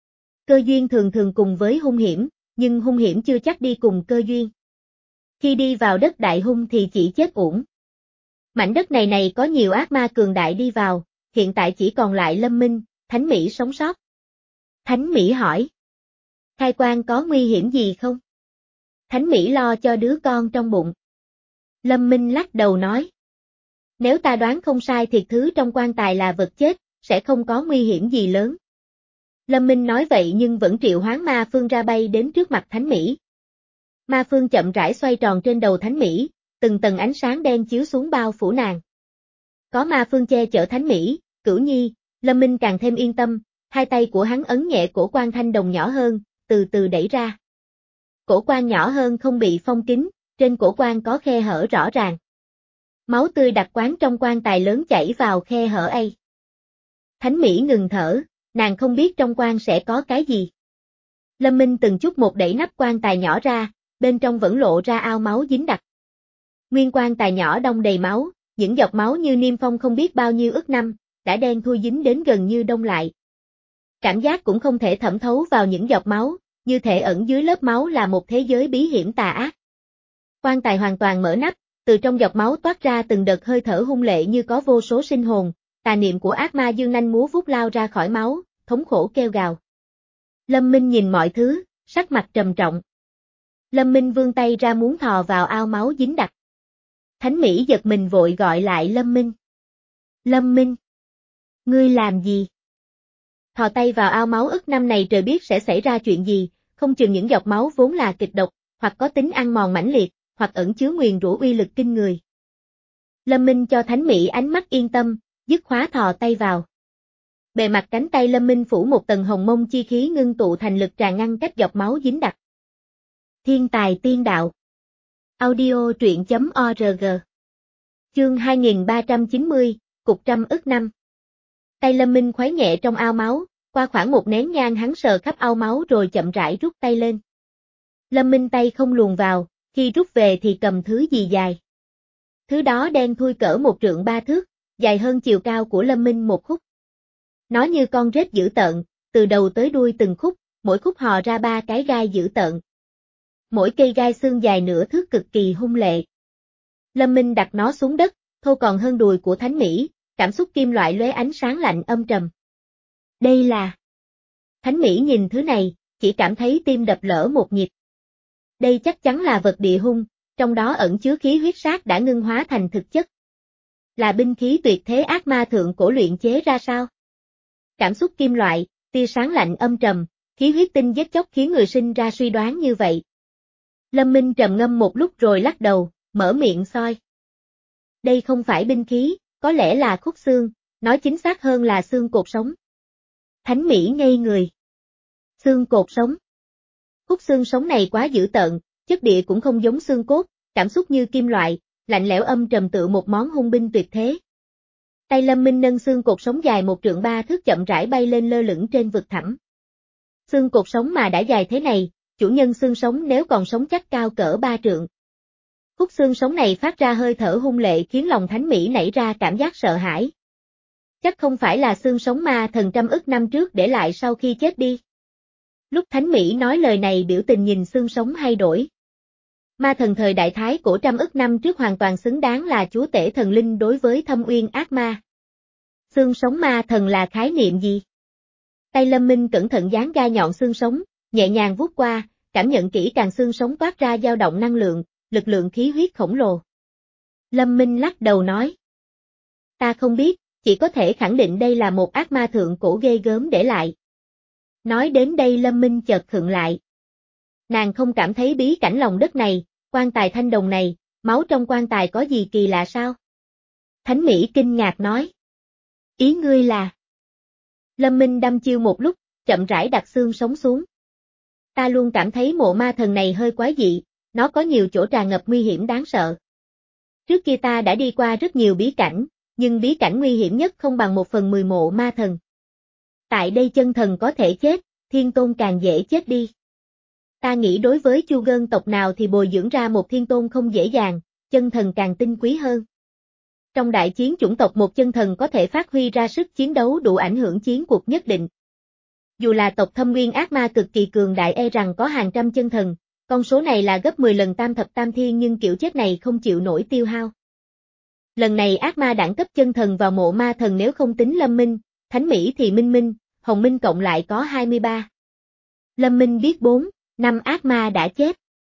Cơ duyên thường thường cùng với hung hiểm, nhưng hung hiểm chưa chắc đi cùng cơ duyên. Khi đi vào đất đại hung thì chỉ chết uổng. Mảnh đất này này có nhiều ác ma cường đại đi vào, hiện tại chỉ còn lại Lâm Minh, Thánh Mỹ sống sót. Thánh Mỹ hỏi. Khai quan có nguy hiểm gì không? Thánh Mỹ lo cho đứa con trong bụng. Lâm Minh lắc đầu nói. Nếu ta đoán không sai thì thứ trong quan tài là vật chết, sẽ không có nguy hiểm gì lớn. Lâm Minh nói vậy nhưng vẫn triệu hoán ma phương ra bay đến trước mặt Thánh Mỹ. Ma phương chậm rãi xoay tròn trên đầu Thánh Mỹ, từng tầng ánh sáng đen chiếu xuống bao phủ nàng. Có ma phương che chở Thánh Mỹ, Cửu Nhi, Lâm Minh càng thêm yên tâm, hai tay của hắn ấn nhẹ cổ quan thanh đồng nhỏ hơn, từ từ đẩy ra. Cổ quan nhỏ hơn không bị phong kín, trên cổ quan có khe hở rõ ràng. Máu tươi đặc quán trong quan tài lớn chảy vào khe hở ấy. Thánh Mỹ ngừng thở, nàng không biết trong quan sẽ có cái gì. Lâm Minh từng chút một đẩy nắp quan tài nhỏ ra, bên trong vẫn lộ ra ao máu dính đặc. Nguyên quan tài nhỏ đông đầy máu, những giọt máu như niêm phong không biết bao nhiêu ức năm, đã đen thui dính đến gần như đông lại. Cảm giác cũng không thể thẩm thấu vào những giọt máu, như thể ẩn dưới lớp máu là một thế giới bí hiểm tà ác. Quan tài hoàn toàn mở nắp, từ trong giọt máu toát ra từng đợt hơi thở hung lệ như có vô số sinh hồn, tà niệm của ác ma dương nanh múa vuốt lao ra khỏi máu, thống khổ kêu gào. Lâm Minh nhìn mọi thứ, sắc mặt trầm trọng. Lâm Minh vươn tay ra muốn thò vào ao máu dính đặc. Thánh Mỹ giật mình vội gọi lại Lâm Minh. Lâm Minh! Ngươi làm gì? Thò tay vào ao máu ức năm này trời biết sẽ xảy ra chuyện gì, không chừng những giọt máu vốn là kịch độc, hoặc có tính ăn mòn mãnh liệt, hoặc ẩn chứa nguyền rủa uy lực kinh người. Lâm Minh cho Thánh Mỹ ánh mắt yên tâm, dứt khóa thò tay vào. Bề mặt cánh tay Lâm Minh phủ một tầng hồng mông chi khí ngưng tụ thành lực tràn ngăn cách giọt máu dính đặc. Thiên tài tiên đạo. Audio truyện chấm org. Chương hai nghìn ba trăm chín mươi, cục trăm ức năm. Tay Lâm Minh khuấy nhẹ trong ao máu, qua khoảng một nén nhang hắn sờ khắp ao máu rồi chậm rãi rút tay lên. Lâm Minh tay không luồn vào, khi rút về thì cầm thứ gì dài. Thứ đó đen thui cỡ một trượng ba thước, dài hơn chiều cao của Lâm Minh một khúc. Nó như con rết dữ tợn, từ đầu tới đuôi từng khúc, mỗi khúc hò ra ba cái gai dữ tợn. Mỗi cây gai xương dài nửa thước cực kỳ hung lệ. Lâm Minh đặt nó xuống đất, thô còn hơn đùi của Thánh Mỹ, cảm xúc kim loại lóe ánh sáng lạnh âm trầm. Đây là... Thánh Mỹ nhìn thứ này, chỉ cảm thấy tim đập lỡ một nhịp. Đây chắc chắn là vật địa hung, trong đó ẩn chứa khí huyết sát đã ngưng hóa thành thực chất. Là binh khí tuyệt thế ác ma thượng cổ luyện chế ra sao? Cảm xúc kim loại, tia sáng lạnh âm trầm, khí huyết tinh giết chóc khiến người sinh ra suy đoán như vậy. Lâm Minh trầm ngâm một lúc rồi lắc đầu, mở miệng soi. Đây không phải binh khí, có lẽ là khúc xương, nói chính xác hơn là xương cột sống. Thánh Mỹ ngây người. Xương cột sống. Khúc xương sống này quá dữ tợn, chất địa cũng không giống xương cốt, cảm xúc như kim loại, lạnh lẽo âm trầm tựa một món hung binh tuyệt thế. Tay Lâm Minh nâng xương cột sống dài một trượng ba thước chậm rãi bay lên lơ lửng trên vực thẳm. Xương cột sống mà đã dài thế này, chủ nhân xương sống nếu còn sống chắc cao cỡ ba trượng. Khúc xương sống này phát ra hơi thở hung lệ khiến lòng Thánh Mỹ nảy ra cảm giác sợ hãi. Chắc không phải là xương sống ma thần trăm ức năm trước để lại sau khi chết đi. Lúc Thánh Mỹ nói lời này biểu tình nhìn xương sống hay đổi. Ma thần thời đại Thái cổ trăm ức năm trước hoàn toàn xứng đáng là chúa tể thần linh đối với thâm uyên ác ma. Xương sống ma thần là khái niệm gì? Tay Lâm Minh cẩn thận dán gai nhọn xương sống, nhẹ nhàng vuốt qua, cảm nhận kỹ càng xương sống toát ra dao động năng lượng, lực lượng khí huyết khổng lồ. Lâm Minh lắc đầu nói. Ta không biết, chỉ có thể khẳng định đây là một ác ma thượng cổ ghê gớm để lại. Nói đến đây Lâm Minh chợt khựng lại. Nàng không cảm thấy bí cảnh lòng đất này, quan tài thanh đồng này, máu trong quan tài có gì kỳ lạ sao? Thánh Mỹ kinh ngạc nói. Ý ngươi là... Lâm Minh đăm chiêu một lúc, chậm rãi đặt xương sống xuống. Ta luôn cảm thấy mộ ma thần này hơi quái dị, nó có nhiều chỗ tràn ngập nguy hiểm đáng sợ. Trước kia ta đã đi qua rất nhiều bí cảnh, nhưng bí cảnh nguy hiểm nhất không bằng một phần mười mộ ma thần. Tại đây chân thần có thể chết, thiên tôn càng dễ chết đi. Ta nghĩ đối với Chu Gơn tộc nào thì bồi dưỡng ra một thiên tôn không dễ dàng, chân thần càng tinh quý hơn. Trong đại chiến chủng tộc một chân thần có thể phát huy ra sức chiến đấu đủ ảnh hưởng chiến cuộc nhất định. Dù là tộc thâm nguyên ác ma cực kỳ cường đại e rằng có hàng trăm chân thần, con số này là gấp mười lần tam thập tam thiên nhưng kiểu chết này không chịu nổi tiêu hao. Lần này ác ma đẳng cấp chân thần vào mộ ma thần nếu không tính Lâm Minh, Thánh Mỹ thì Minh Minh, Hồng Minh cộng lại có hai mươi ba. Lâm Minh biết bốn, năm ác ma đã chết.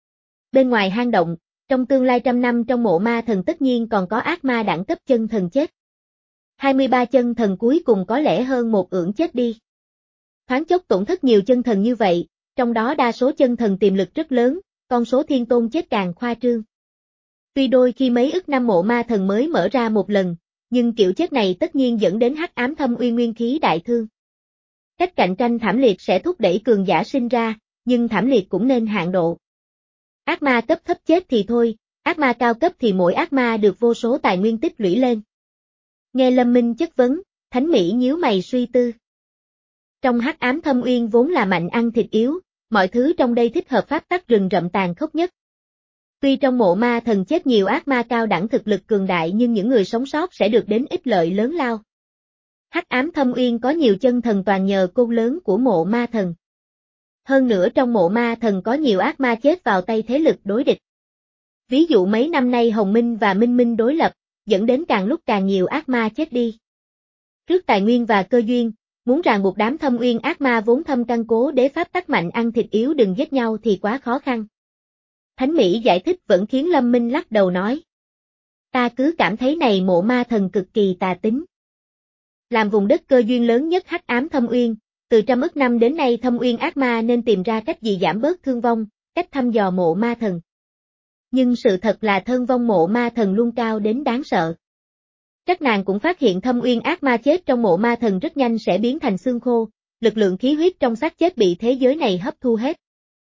Bên ngoài hang động, trong tương lai trăm năm trong mộ ma thần tất nhiên còn có ác ma đẳng cấp chân thần chết. hai mươi ba chân thần cuối cùng có lẽ hơn một ưởng chết đi. Thoáng chốc tổn thất nhiều chân thần như vậy, trong đó đa số chân thần tiềm lực rất lớn, con số thiên tôn chết càng khoa trương. Tuy đôi khi mấy ức năm mộ ma thần mới mở ra một lần, nhưng kiểu chết này tất nhiên dẫn đến hắc ám thâm uyên nguyên khí đại thương. Cách cạnh tranh thảm liệt sẽ thúc đẩy cường giả sinh ra, nhưng thảm liệt cũng nên hạn độ. Ác ma cấp thấp chết thì thôi, ác ma cao cấp thì mỗi ác ma được vô số tài nguyên tích lũy lên. Nghe Lâm Minh chất vấn, Thánh Mỹ nhíu mày suy tư. Trong hắc ám thâm uyên vốn là mạnh ăn thịt yếu, mọi thứ trong đây thích hợp pháp tắc rừng rậm tàn khốc nhất. Tuy trong mộ ma thần chết nhiều ác ma cao đẳng thực lực cường đại nhưng những người sống sót sẽ được đến ích lợi lớn lao. Hắc ám thâm uyên có nhiều chân thần toàn nhờ côn lớn của mộ ma thần. Hơn nữa trong mộ ma thần có nhiều ác ma chết vào tay thế lực đối địch. Ví dụ mấy năm nay Hồng Minh và Minh Minh đối lập, dẫn đến càng lúc càng nhiều ác ma chết đi. Trước tài nguyên và cơ duyên, muốn ràng buộc đám thâm uyên ác ma vốn thâm căn cố đế pháp tắc mạnh ăn thịt yếu đừng giết nhau thì quá khó khăn. Thánh Mỹ giải thích vẫn khiến Lâm Minh lắc đầu nói. Ta cứ cảm thấy này mộ ma thần cực kỳ tà tính. Làm vùng đất cơ duyên lớn nhất hắc ám thâm uyên, từ trăm ức năm đến nay thâm uyên ác ma nên tìm ra cách gì giảm bớt thương vong, cách thăm dò mộ ma thần. Nhưng sự thật là thương vong mộ ma thần luôn cao đến đáng sợ. Các nàng cũng phát hiện thâm uyên ác ma chết trong mộ ma thần rất nhanh sẽ biến thành xương khô, lực lượng khí huyết trong xác chết bị thế giới này hấp thu hết.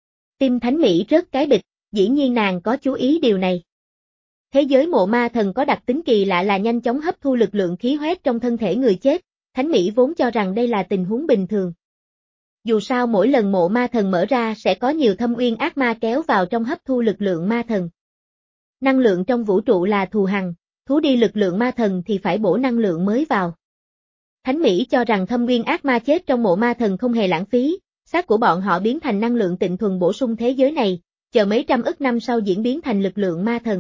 Tim Thánh Mỹ rớt cái bịch, dĩ nhiên nàng có chú ý điều này. Thế giới mộ ma thần có đặc tính kỳ lạ là nhanh chóng hấp thu lực lượng khí huyết trong thân thể người chết, Thánh Mỹ vốn cho rằng đây là tình huống bình thường. Dù sao mỗi lần mộ ma thần mở ra sẽ có nhiều thâm uyên ác ma kéo vào trong hấp thu lực lượng ma thần. Năng lượng trong vũ trụ là thù hằn, thú đi lực lượng ma thần thì phải bổ năng lượng mới vào. Thánh Mỹ cho rằng thâm uyên ác ma chết trong mộ ma thần không hề lãng phí, xác của bọn họ biến thành năng lượng tịnh thuần bổ sung thế giới này, chờ mấy trăm ức năm sau diễn biến thành lực lượng ma thần.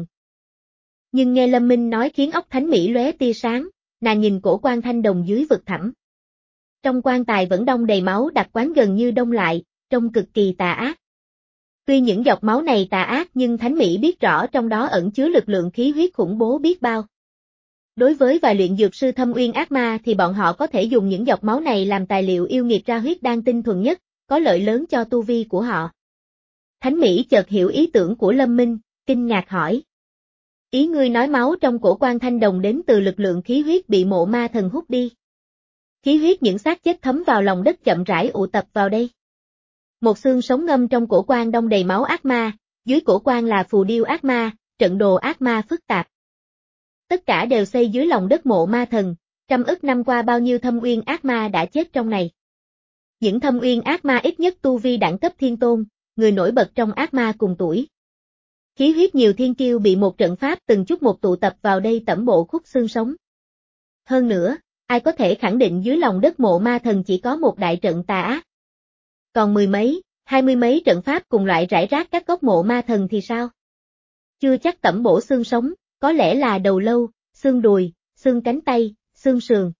Nhưng nghe Lâm Minh nói khiến óc Thánh Mỹ lóe tia sáng, nàng nhìn cổ quan thanh đồng dưới vực thẳm. Trong quan tài vẫn đông đầy máu đặc quán gần như đông lại, trông cực kỳ tà ác. Tuy những giọt máu này tà ác nhưng Thánh Mỹ biết rõ trong đó ẩn chứa lực lượng khí huyết khủng bố biết bao. Đối với vài luyện dược sư thâm uyên ác ma thì bọn họ có thể dùng những giọt máu này làm tài liệu yêu nghiệt ra huyết đan tinh thuần nhất, có lợi lớn cho tu vi của họ. Thánh Mỹ chợt hiểu ý tưởng của Lâm Minh, kinh ngạc hỏi. Ý ngươi nói máu trong cổ quan thanh đồng đến từ lực lượng khí huyết bị mộ ma thần hút đi. Khí huyết những xác chết thấm vào lòng đất chậm rãi ụ tập vào đây. Một xương sống ngâm trong cổ quan đông đầy máu ác ma, dưới cổ quan là phù điêu ác ma, trận đồ ác ma phức tạp. Tất cả đều xây dưới lòng đất mộ ma thần, trăm ức năm qua bao nhiêu thâm uyên ác ma đã chết trong này. Những thâm uyên ác ma ít nhất tu vi đẳng cấp thiên tôn, người nổi bật trong ác ma cùng tuổi. Khí huyết nhiều thiên kiêu bị một trận pháp từng chút một tụ tập vào đây tẩm bộ khúc xương sống. Hơn nữa, ai có thể khẳng định dưới lòng đất mộ ma thần chỉ có một đại trận tà ác? Còn mười mấy, hai mươi mấy trận pháp cùng loại rải rác các góc mộ ma thần thì sao? Chưa chắc tẩm bổ xương sống, có lẽ là đầu lâu, xương đùi, xương cánh tay, xương sườn,